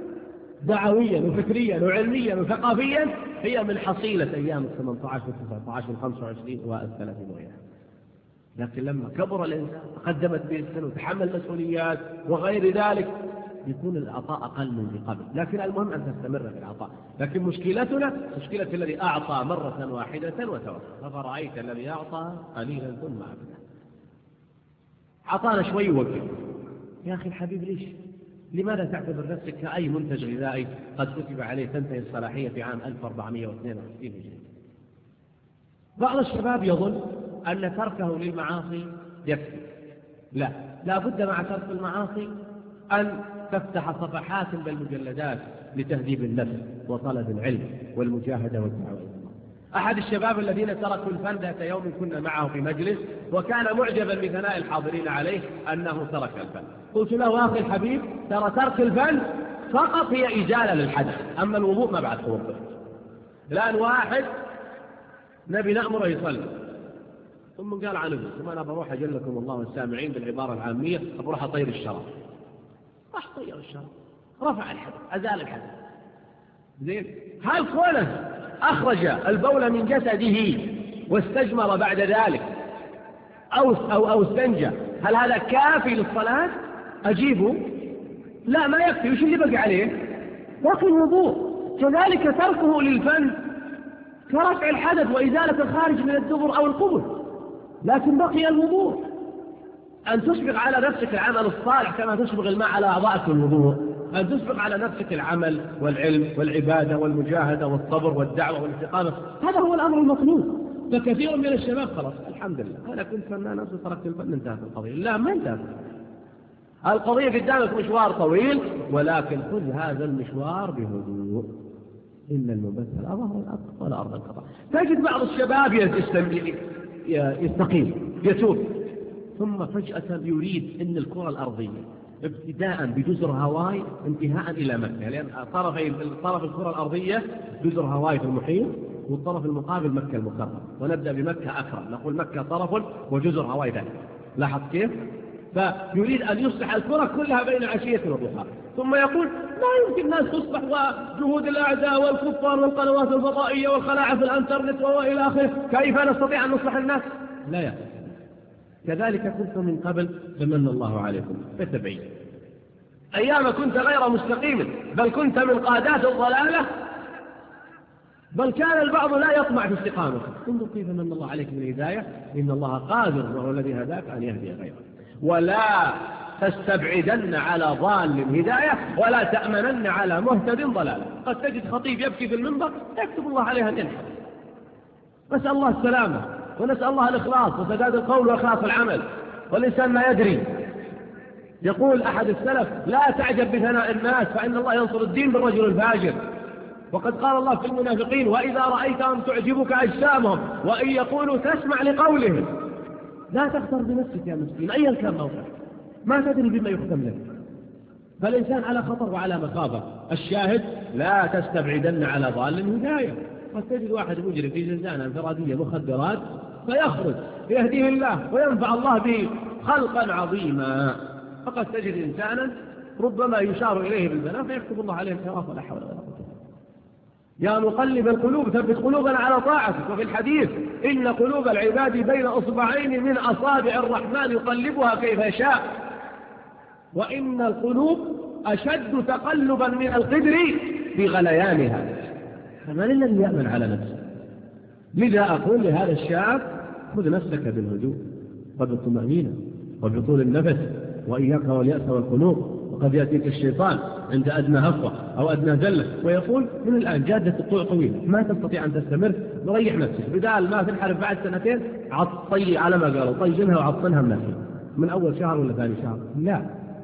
دعويا وفكريا وعلميا وثقافيا هي من حصيلة أيام 18 و19 و25 و30 وغيرها. لكن لما كبر الإنسان تقدمت به السن وتحمل مسؤوليات وغير ذلك يكون العطاء أقل من قبل، لكن المهم أن تستمر في العطاء. لكن مشكلتنا مشكلة الذي أعطى مرة واحدة وتوكل، أفرأيت الذي أعطى قليلا ثم أبدا، عطانا شوي ووقف. يا أخي الحبيب ليش؟ لماذا تعتبر نفسك كأي منتج غذائي قد كتب عليه تنتهي الصلاحية في عام 1462 هجري؟ بعض الشباب يظن أن تركه للمعاصي يكفي. لا بد مع ترك المعاصي أن تفتح صفحات بالمجلدات لتهذيب النفس وطلب العلم والمجاهدة والدعوة. أحد الشباب الذين تركوا الفن ذات يوم كنا معه في مجلس وكان معجبا بثناء الحاضرين عليه أنه ترك الفن. قلت له أخي الحبيب ترى ترك الفن فقط هي إزالة للحدث، أما الوضوء ما بعد توضأ. الآن واحد نبي نأمره يصلي ثم قال عنه ثم أنا بروح أجلكم الله السامعين بالعبارة العامية بروح أطير الشراب، راح طير الشراب، رفع الحدث، أزال الحدث. زين، هل كونه أخرج البول من جسده واستجمر بعد ذلك أو استنجى هل هذا كافي للصلاة؟ أجيبه لا ما يكفي. وش اللي بقى عليه؟ باقي الوضوء. كذلك تركه للفن كرفع الحدث وإزالة الخارج من الدبر أو القبر، لكن بقي الوضوء. أن تسبق على نفسك العمل الصالح كما تسبق الماء على أعضائك الوضوء، أن تسبق على نفسك العمل والعلم والعبادة والمجاهدة والصبر والدعوة والاستقامة، هذا هو الأمر المطلوب. فكثير من الشباب خلاص الحمد لله أنا كنت فنان تركت الفن انتهت القضية. لا ما انتهت القضية، قدامك مشوار طويل، ولكن خذ هذا المشوار بهدوء. إن المبتل أظهر الأرض ولا أرض القطع. تجد بعض الشباب يستقيم يتوب ثم فجأة يريد أن الكرة الأرضية ابتداء بجزر هاواي انتهاء إلى مكة، لأن طرف الكرة الأرضية جزر هاواي في المحيط والطرف المقابل مكة المكرمة، ونبدأ بمكة أكرم، نقول مكة طرف وجزر هاواي ذلك. لاحظ كيف؟ فيريد أن يصلح الكرة كلها بين عشية وضحاها، ثم يقول لا يمكن الناس تصلح وجهود الأعداء والكفار والقنوات الفضائية والخلاعة في الانترنت وإلى آخره، كيف نستطيع أن نصلح الناس؟ لا يا كذلك كنتم من قبل فمن الله عليكم فتبعين. أيام كنت غير مستقيم، بل كنت من قادات الضلالة، بل كان البعض لا يطمع في استقامته. انظر كيف من الله عليك من الهداية، إن الله قادر وهو الذي هداك أن يهدي غيره. ولا تستبعدن على ضال هداية ولا تأمنن على مهتد ضلالة. قد تجد خطيب يبكي في المنبر يكتب الله عليها أن ينحر. نسأل الله السلامة ونسأل الله الإخلاص وسداد القول وإخلاص العمل، والإنسان ما يدري يقول أحد السلف: لا تعجب بثناء الناس فإن الله ينصر الدين بالرجل الفاجر. وقد قال الله في المنافقين: وإذا رأيتهم تعجبك أجسامهم وإن يقولوا تسمع لقولهم. لا تختر بنفسك يا مسكين أيا كان موقعك، ما تدري بما يختم لك، فالإنسان على خطر وعلى مخافة. الشاهد: لا تستبعدن على ضال هداية. قد تجد واحد مجرم في زنزانة انفرادية مخدرات فيخرج يهديه الله وينفع الله به خلقا عظيما، فقد تجد إنسانا ربما يشار إليه بالبلاء فيكتب الله عليه الخيرات ولا حول ولا قوة. يا مقلب القلوب ثبت قلوبنا على طاعتك. وفي الحديث: إن قلوب العباد بين أصبعين من أصابع الرحمن يقلبها كيف يشاء، وإن القلوب أشد تقلبا من القدر بغليانها. فمن الذي يأمن على نفسه؟ لذا أقول لهذا الشاب: خذ نفسك بالهدوء وبالطمأنينة وبطول النفس، وإياك واليأس والقنوط. وقد يأتيك الشيطان عند أدنى هفوة أو أدنى زلة ويقول: من الآن جادة الطوع طويلة، ما تستطيع أن تستمر، ريح نفسك، بدال ما تنحرف بعد سنتين طي على ما قالوا طينها وعطنها من أول شهر ولا ثاني شهر. لا،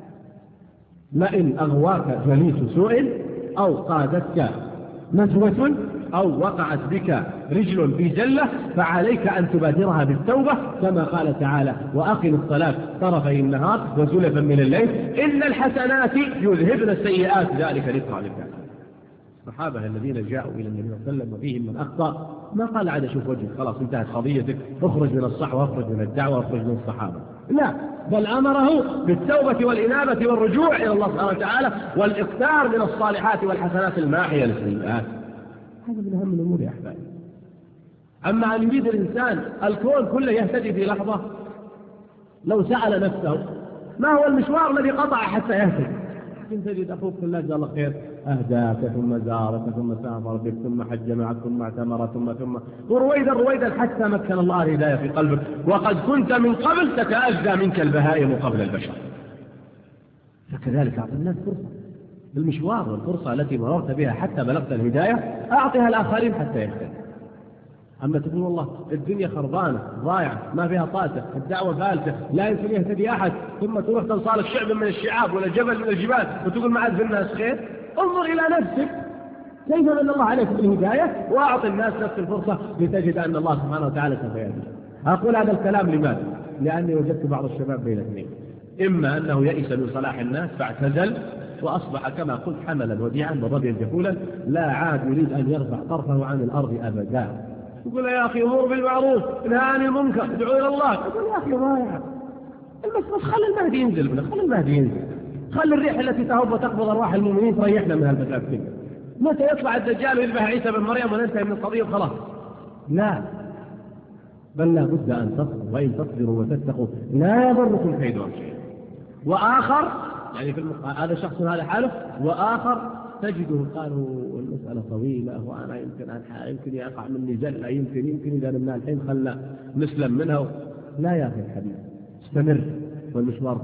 لئن أغواك جليس سوء أو قادتك نزوة أو وقعت بك رجل في زلة فعليك أن تبادرها بالتوبة، كما قال تعالى: وأقم الصلاة طرفي النهار وزلفا من الليل إن الحسنات يذهبن السيئات ذلك ذكرى للذاكرين. الصحابة الذين جاءوا إلى النبي صلى الله عليه وسلم وفيهم من أخطأ ما قال: عاد شوف وجهك خلاص انتهت قضيتك، اخرج من الصحوة، اخرج من الدعوة، اخرج من الصحابة. لا، بل أمره بالتوبة والإنابة والرجوع إلى الله سبحانه وتعالى والإكثار من الصالحات والحسنات الماحية للسيئات. هذا من أهم الأمور يا أحبابي. أما أن يريد الإنسان الكون كله يهتدي في لحظة، لو سأل نفسه ما هو المشوار الذي قطع حتى يهتدي، تجد أخوك في الله جزاه الله خير أهداك ثم زارك ثم سافر بك ثم حج معك ثم اعتمر ثم ورويدا حتى مكن الله الهداية في قلبك، وقد كنت من قبل تتأذى منك البهائم قبل البشر. فكذلك أعطي الناس فرصة بالمشوار والفرصة التي مررت بها حتى بلغت الهداية أعطيها الآخرين حتى يهتدي. أما تقول والله الدنيا خربانة ضايعة ما فيها طاسة، الدعوة فالتة، لا يمكن يهتدي أحد، ثم تروح تنصالك شعب من الشعاب ولا جبل من الجبال وتقول ما عاد في الناس خير. انظر إلى نفسك كيف من الله عليك بالهداية، وأعطي الناس نفس الفرصة لتجد أن الله سبحانه وتعالى سوف يهدي. أقول هذا الكلام لماذا؟ لأني وجدت بعض الشباب بين اثنين: إما أنه يئس من صلاح الناس فاعتزل وأصبح كما قلت حملا وديعا وضبيا جفولا، لا عاد يريد أن يرفع طرفه عن الأرض أبدا. يقول: يا أخي أمور بالمعروف انهى عن المنكر ادعو إلى الله. يقول: يا أخي ضايع بس خلي المهدي ينزل منه، خلي المهدي ينزل، خلي الريح التي تهب وتقبض أرواح المؤمنين تريحنا من هالفتاة. متى يطلع الدجال ويذبح عيسى بن مريم وننتهي من القضية وخلاص؟ لا، بل لا بد أن تصبروا، وإن تصبروا وتتقوا لا يضركم كيدهم شيئا. وآخر يعني هذا شخص هذا حاله، وآخر تجده قالوا المسألة طويلة وأنا يمكن يقع مني زلة، يمكن إذا نمنا الحين خلنا نسلم منها. لا يا أخي الحبيب، استمر، والمشوار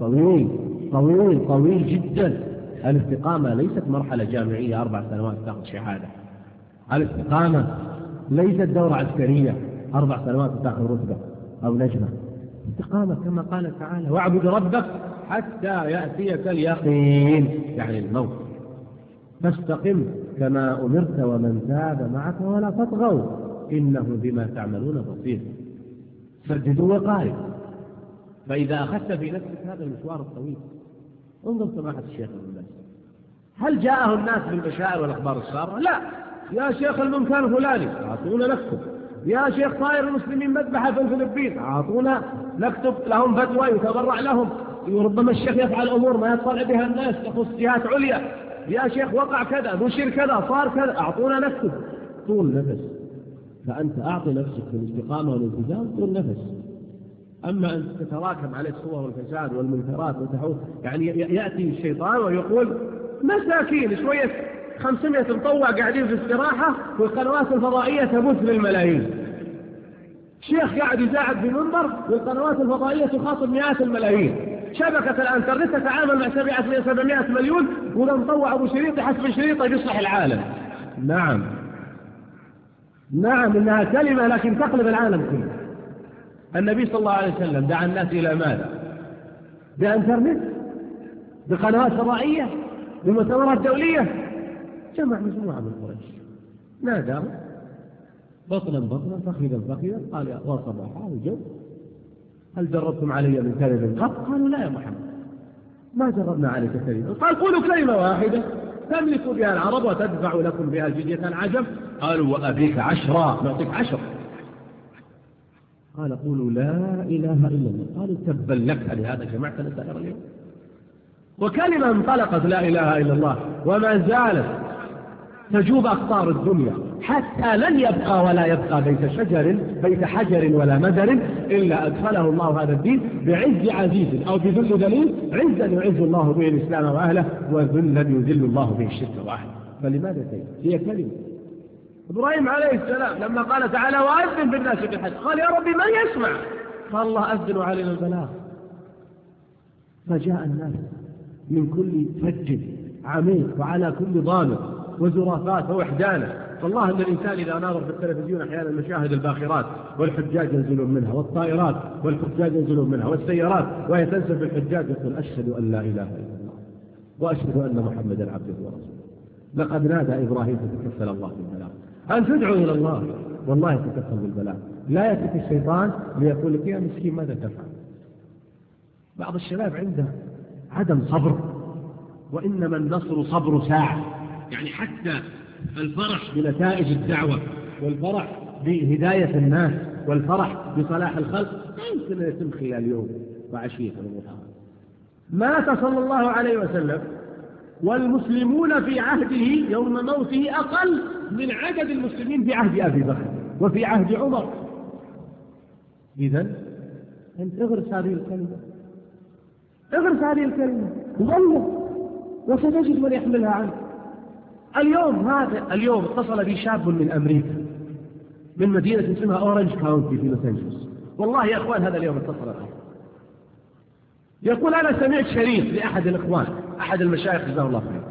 طويل جدا. الاستقامة ليست مرحلة جامعية 4 سنوات تأخذ شهادة، الاستقامة ليست دورة عسكرية 4 سنوات تأخذ رتبة أو نجمة. الاستقامة كما قال تعالى: واعبد ربك حتى يأتيك اليقين، يعني الموت. فاستقم كما أمرت ومن تاب معك ولا تطغوا إنه بما تعملون بصير. سددوا وقارب. فإذا أخذت في نفسك هذا المشوار الطويل، انظر سماحة الشيخ الناس، هل جاءه الناس بالبشائر والأخبار السارة؟ لا. يا شيخ المنكر فلاني أعطونا نكتب، يا شيخ طائر المسلمين مذبحة في الفلبين أعطونا نكتب لهم فتوى يتبرع لهم، وربما الشيخ يفعل أمور ما يطلع بها الناس تخص جهات عليا، يا شيخ وقع كذا نشير كذا صار كذا أعطونا نكتب. طول نفس. فأنت أعطي نفسك في الاستقامة والالتزام طول نفس. أما أن تتراكم عليك صور الفساد والمنكرات وتحوط، يعني يأتي الشيطان ويقول: مساكين شوية 500 مطوع قاعدين في استراحة والقنوات الفضائية تبث بالملايين، شيخ قاعد يزاعد في منبر والقنوات الفضائية تخاطب مئات الملايين، شبكة الانترنت تتعامل مع 700 مليون ونطوع أبو شريط حسب شريطه يصلح العالم. نعم إنها كلمة لكن تقلب العالم كله. النبي صلى الله عليه وسلم دعا الناس إلى ماذا؟ بإنترنت. بقنوات فضائية، بمؤتمرات دولية. جمع مجموعة من قريش، نادى بطنا بطنا فخذا فخذا، قال يا صباحا الجو، هل جربتم علي من كلمة قط؟ قالوا لا يا محمد، ما جربنا عليك كلمة. قال قولوا كلمة واحدة تملك بها العرب وتدفع لكم بها الجزية العجم. قالوا وأبيك 10 نعطيك 10. قال قولوا لا إله إلا الله. قالوا تبا لك، لهذا جمعتنا سائر اليوم. وكلمة انطلقت لا إله إلا الله وما زالت تجوب أقطار الدنيا، حتى لن يبقى ولا يبقى بيت حجر ولا مدر إلا أدخله الله هذا الدين بعز عزيز أو بذل دليل، عزا يعز الله به الإسلام وأهله، وذلا يذل الله به الشرك وأهله. فلماذا هي كلمة؟ إبراهيم عليه السلام لما قال تعالى وأذن بالناس بالحج، قال يا ربي من يسمع؟ قال الله أذن علينا البلاغ. فجاء الناس من كل فج عميق وعلى كل ضامر وزرافات ووحدانة. والله أن الإنسان إذا ناظر في التلفزيون أحيانا المشاهد الباخرات والحجاج ينزلون منها، والطائرات والحجاج ينزلون منها، والسيارات وهي تنزل بالحجاج، يقول أشهد أن لا إله إلا الله وأشهد أن محمدا عبده ورسوله. لقد نادى إبراهيم فتكفل الله بالبلاغ. أن تدعو إلى الله والله تكفل بالبلاغ. لا يأتيك الشيطان ليقول لك يا مسكين ماذا تفعل. بعض الشباب عنده عدم صبر، وإنما النصر صبر ساعة. يعني حتى الفرح بنتائج الدعوة والفرح بهداية الناس والفرح بصلاح الخلق لا يمكن أن يتم خلال يوم وعشية وضحاها. مات صلى الله عليه وسلم والمسلمون في عهده يوم موته أقل من عدد المسلمين في عهد أبي بكر وفي عهد عمر. إذن أنت اغرس هذه الكلمة، اغرس هذه الكلمة وظلم، وستجد من يحملها عنك. اليوم اتصل بي شاب من أمريكا من مدينة اسمها أورنج كاونتي في لوس أنجلوس. والله يا أخوان هذا اليوم اتصل بي يقول أنا سمعت شريط لأحد الإخوان أحد المشايخ جزاه الله خير،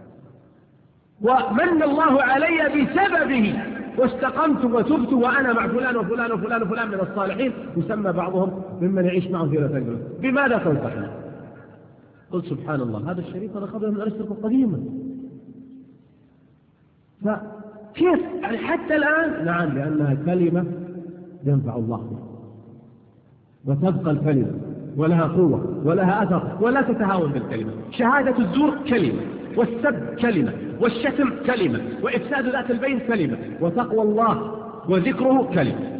ومن الله علي بسببه واستقمت وتبت وأنا مع فلان وفلان وفلان وفلان من الصالحين، يسمى بعضهم ممن يعيش معهم في لوس أنجلوس. بماذا تنصحنا؟ قلت سبحان الله، هذا الشريط هذا قبل من أرسلكم قديما. فكيف يعني حتى الآن؟ نعم، لأنها كلمة ينفع الله بها، وتبقى الكلمة ولها قوة ولها أثر، ولا تتهاون بالكلمة. شهادة الزور كلمة، والسب كلمة، والشتم كلمة، وإفساد ذات البين كلمة، وتقوى الله وذكره كلمة،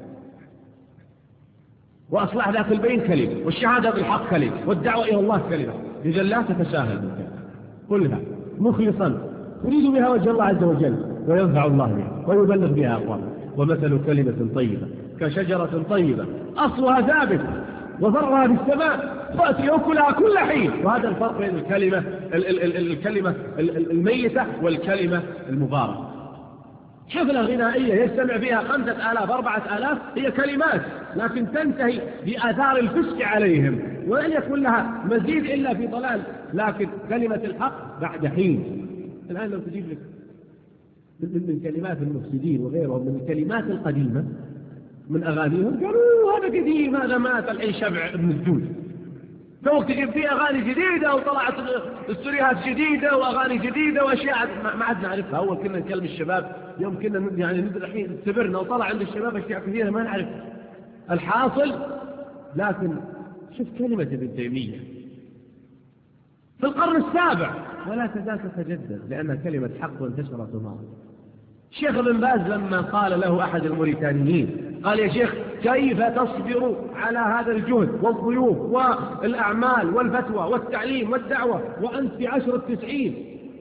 وأصلاح ذات البين كلمة، والشهادة بالحق كلمة، والدعوة إلى الله كلمة. إذا لا تتساهل بالكلمة، قلها مخلصا تريد بها وجه الله عز وجل وينفع الله بها ويبلغ بها أقوامه. ومثل كلمة طيبة كشجرة طيبة أصلها ثابت وفرعها في السماء تأتي أكلها كل حين. وهذا الفرق بين الكلمة الميتة والكلمة المباركة. حفلة غنائية يستمع فيها 5000 4000 هي كلمات، لكن تنتهي بآثار الفسق عليهم، ولن يكون لها مزيد إلا في ضلال. لكن كلمة الحق بعد حين. الآن لو تجيب لك من كلمات المفسدين وغيرهم من الكلمات القديمة من أغانيهم، قالوا هذا قديم، هذا مات الحين شبع ابن الجود. توك تجيب فيه أغاني جديدة وطلعت استوريات جديدة وأغاني جديدة وأشياء ما عاد نعرفها. أول كنا نكلم الشباب يوم كنا يعني الحين سبرنا وطلع عند الشباب أشياء كثيرة ما نعرف الحاصل. لكن شوف كلمة ابن تيمية في القرن السابع ولا تزال تتجدد، لأنها كلمة حق وانتشرت وماضت. الشيخ ابن باز لما قال له أحد الموريتانيين قال يا شيخ كيف تصبر على هذا الجهد والضيوف والأعمال والفتوى والتعليم والدعوة وأنت في 10 90؟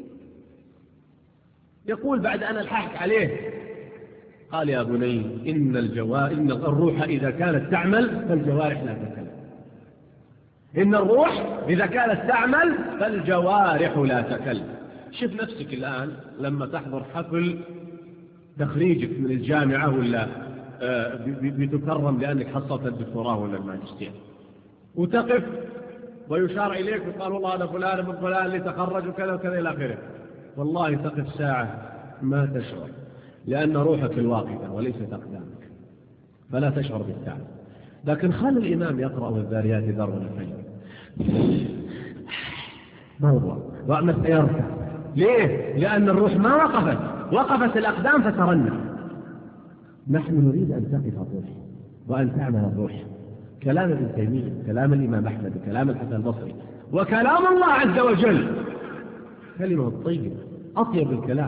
يقول بعد أن الححت عليه قال يا بني إن الروح إذا كانت تعمل فالجوارح لا تتكلم. إن الروح إذا كانت تعمل فالجوارح لا تتكلم. شوف نفسك الآن لما تحضر حفل تخريجك من الجامعة ولا بتكرم لأنك حصلت الدكتوراه ولا الماجستير، وتقف ويشار إليك وقال والله أنا فلان من فلان اللي تخرج وكذا وكذا إلى آخره. والله تقف ساعة ما تشعر، لأن روحك الواقفة وليست أقدامك، فلا تشعر بالتعب. لكن خلي الإمام يقرأ والذاريات ذروا الفجر موضوع وأما سيركع. ليه؟ لأن الروح ما وقفت الأقدام فترنح. نحن نريد أن تقف الروح وأن تعمل الروح. كلام ابن تيمية، كلام الإمام أحمد، كلام الحسن البصري، وكلام الله عز وجل كلمة طيبة أطيب الكلام.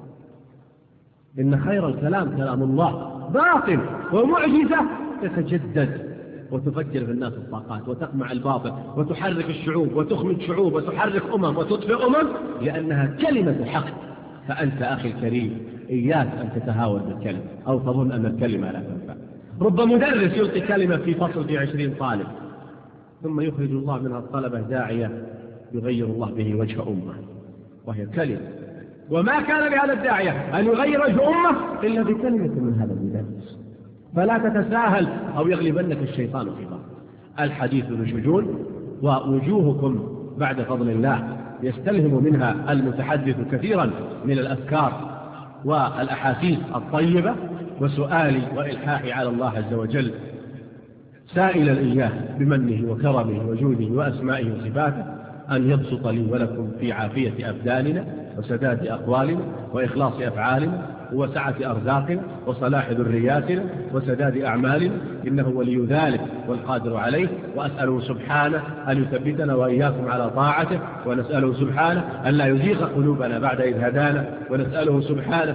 إن خير الكلام كلام الله، باطل ومعجزة تتجدد وتفجر في الناس الطاقات وتقمع الباطل وتحرك الشعوب وتخمد شعوب وتحرك وتطفئ لأنها كلمة حق. فأنت أخي الكريم إياك أن تتهاون بالكلمة أو تظن أن الكلمة لا تنفع. رب مدرس يلقي كلمة في فصل في 20 طالب ثم يخرج الله منها الطلبة داعية يغير الله به وجه أمة، وهي كلمة. وما كان لهذا الداعية أن يغير وجه أمة إلا بكلمة من هذا المدرس. فلا تتساهل أو يغلبنك الشيطان في بعض. الحديث لشجون، ووجوهكم بعد فضل الله يستلهم منها المتحدث كثيرا من الأذكار والأحاسيس الطيبة، وسؤالي وإلحاحي على الله عز وجل سائلا إياه بمنه وكرمه وجوده وأسمائه وصفاته أن يبسط لي ولكم في عافية أبداننا وسداد أقوالنا وإخلاص أفعالنا وسعة أرزاقنا وصلاح ذرياتنا وسداد أعمالنا، إنه ولي ذلك والقادر عليه. وأسأله سبحانه أن يثبتنا وإياكم على طاعته، ونسأله سبحانه أن لا يزيغ قلوبنا بعد إذ هدانا، ونسأله سبحانه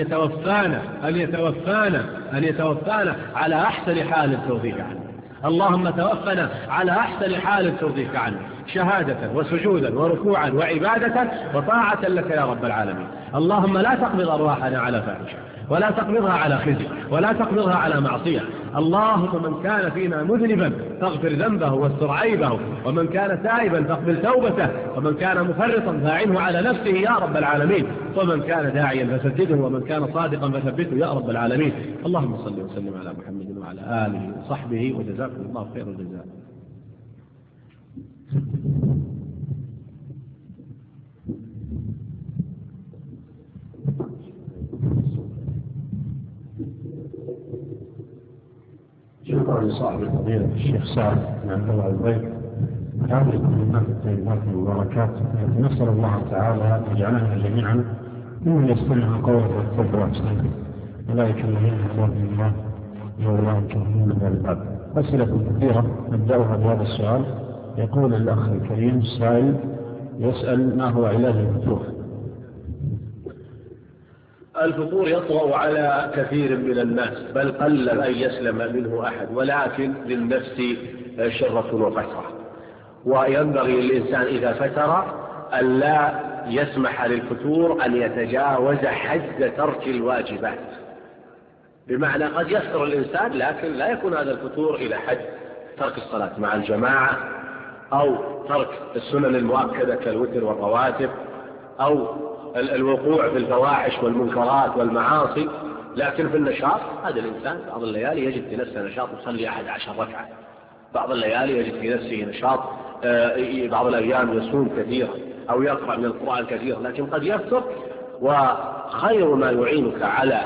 أن يتوفانا على أحسن حال ترضيك عنه. اللهم توفنا على أحسن حال ترضيك عنه، شهادة وسجودا وركوعا وعبادة وطاعة لك يا رب العالمين. اللهم لا تقبض أرواحنا على فاحشة، ولا تقبضها على خزي، ولا تقبضها على معصية. اللهم من كان فينا مذنبا فاغفر ذنبه واستر عيبه، ومن كان تائبا فاقبل توبته، ومن كان مفرطا فاعنه على نفسه يا رب العالمين، ومن كان داعيا فسدده، ومن كان صادقا فثبته يا رب العالمين. اللهم صل وسلم على محمد وعلى آله وصحبه، وجزاكم الله خير الجزاء. شكرا لصاحب الفضيلة الشيخ سعد بن عبد الله البيت هذه الكلمات الطيبات والبركات التي نسأل الله تعالى أن يجعلنا جميعا ممن يستمع قوله ويتبع أحسنه. أولئك الذين هداهم الله وأولئك هم الألباب. أسئلة كثيرة نبدأها بهذا السؤال. يقول الأخ الكريم السائل يسأل: ما هو علاج الفتور؟ الفتور يطغى على كثير من الناس، بل قل أن يسلم منه أحد، ولكن للنفس شرة وفترة، وينبغي للإنسان إذا فتر أن لا يسمح للفتور أن يتجاوز حد ترك الواجبات. بمعنى قد يفتر الإنسان لكن لا يكون هذا الفتور إلى حد ترك الصلاة مع الجماعة، أو ترك السنن المؤكدة كالوتر والرواتب، أو الوقوع في الفواحش والمنكرات والمعاصي. لكن في النشاط هذا الإنسان بعض الليالي يجد في نفسه نشاط يصلي 11 ركعة، بعض الليالي يجد في نفسه نشاط بعض الأيام يصوم كثيرا أو يقرأ من القرآن كثيرا، لكن قد يفتر. وخير ما يعينك على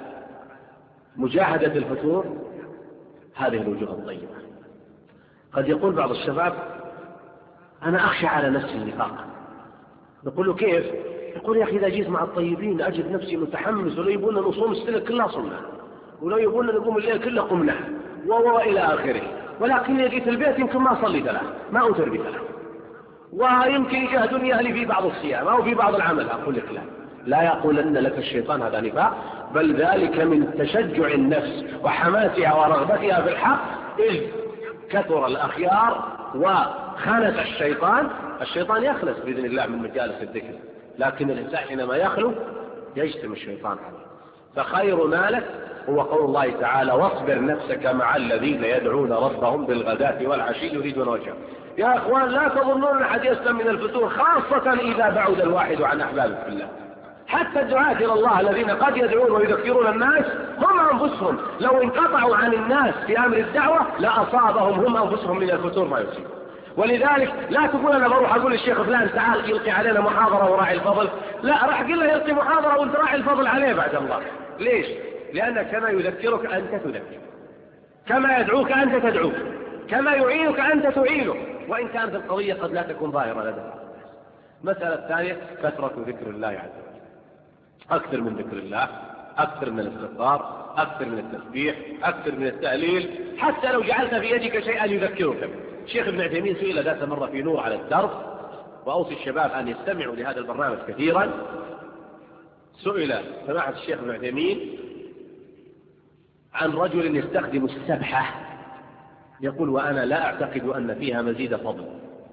مجاهدة الفتور هذه الوجوه الطيبة. قد يقول بعض الشباب: أنا أخشى على نفسي النفاق. نقول له: كيف؟ يقول: يا أخي إذا جيت مع الطيبين أجد نفسي متحمس، ولو يبون نصوم السنة كلها صمنا، ولو يبون نقوم الليل كله قمنا، وإلى آخره. ولكن جيت البيت يمكن ما أصلي ثلاث، ما أوتر بثلاث، ويمكن يجاهدوني أهلي في بعض الصيام أو في بعض العمل. أقول لك لا يقولن لك الشيطان هذا نفاق، بل ذلك من تشجع النفس وحماسها ورغبتها في الحق، إذ كثر الأخيار وخانت الشيطان يخلص بإذن الله من مجالس الذكر، لكن الإنسان حينما يخلو يجتمع الشيطان عليه. فخير مالك هو قول الله تعالى: واصبر نفسك مع الذين يدعون ربهم بالغداة والعشي يريدون وجهه. يا أخوان، لا تظنون أحد يسلم من الفتور، خاصة إذا بعد الواحد عن أحبابه في الله. حتى الدعاة إلى الله الذين قد يدعون ويذكرون الناس هم أنفسهم لو انقطعوا عن الناس في أمر الدعوة لأصابهم هم أنفسهم من الفتور ما يصيب. ولذلك لا تقول أنا بروح أقول للشيخ فلان تعال يلقي علينا محاضرة وراعي الفضل، لا، راح أقول له يلقي محاضرة وانت راعي الفضل عليه بعد الله. ليش؟ لأن كما يذكرك أنت تذكر، كما يدعوك أنت تدعوك، كما يعينك أنت تعينه، وإن كانت القضية قد لا تكون ظاهرة لدى. المسألة الثانية كثرة ذكر الله عز وجل، أكثر من ذكر الله، أكثر من الاستغفار، أكثر من التسبيح، أكثر من التهليل، حتى لو جعلت في يدك شيئا يذكرك. الشيخ ابن عثيمين سئل ذات مرة في نور على الدرس، وأوصي الشباب أن يستمعوا لهذا البرنامج كثيرا. سئل سماحة الشيخ ابن عثيمين عن رجل يستخدم السبحة، يقول: وأنا لا أعتقد أن فيها مزيد فضل،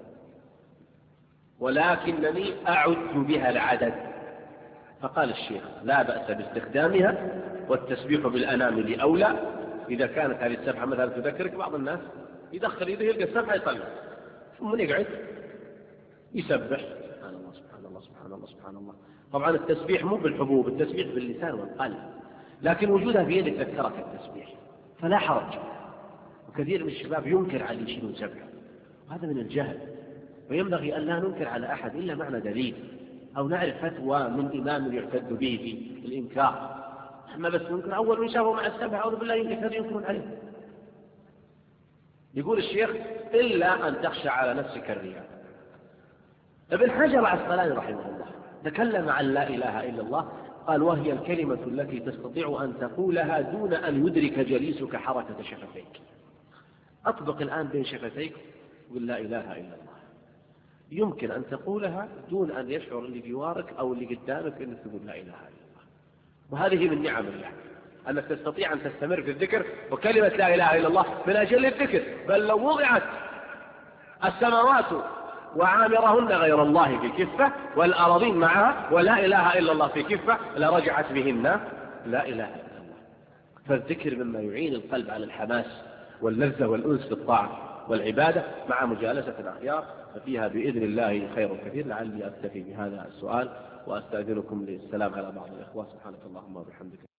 ولكنني أعد بها العدد. فقال الشيخ: لا بأس باستخدامها، والتسبيح بالأنامل أولى. إذا كانت هذه السبحة مثلا تذكرك، بعض الناس يدخل يده يلقى السبحة يطلع، ثم يقعد يسبح سبحان الله سبحان الله سبحان الله سبحان الله. طبعا التسبيح مو بالحبوب، التسبيح باللسان والقلب، لكن وجودها في يدك ذكرك التسبيح فلا حرج. وكثير من الشباب ينكر على اللي يشيلون سبحة، وهذا من الجهل، وينبغي أن لا ننكر على أحد إلا معنى دليل، أو نعرف فتوى من إمام يعتد به في الإنكار. أما بس ننكر أول من شافه مع السبحة أعوذ بالله ينكرون عليه. يقول الشيخ: إلا أن تخشى على نفسك الرياء. ابن حجر العسقلاني رحمه الله تكلم عن لا إله إلا الله، قال: وهي الكلمة التي تستطيع أن تقولها دون أن يدرك جليسك حركة شفتيك. أطبق الآن بين شفتيك وقل لا إله إلا الله، يمكن أن تقولها دون أن يشعر اللي جوارك أو اللي قدامك أنك تقول لا إله إلا الله. وهذه من نعم الله، أنك تستطيع أن تستمر في الذكر. وكلمة لا إله إلا الله من أجل الذكر، بل لو وضعت السماوات وعامرهن غير الله في كفة، والأراضين معها ولا إله إلا الله في كفة، لرجعت بهن لا إله إلا الله. فالذكر مما يعين القلب على الحماس واللذة والأنس في الطاعة والعبادة مع مجالسة الأخيار، ففيها بإذن الله خير كثير. لعلي أكتفي بهذا السؤال، وأستأذنكم للسلام على بعض الإخوة. سبحانك اللهم وبحمدك.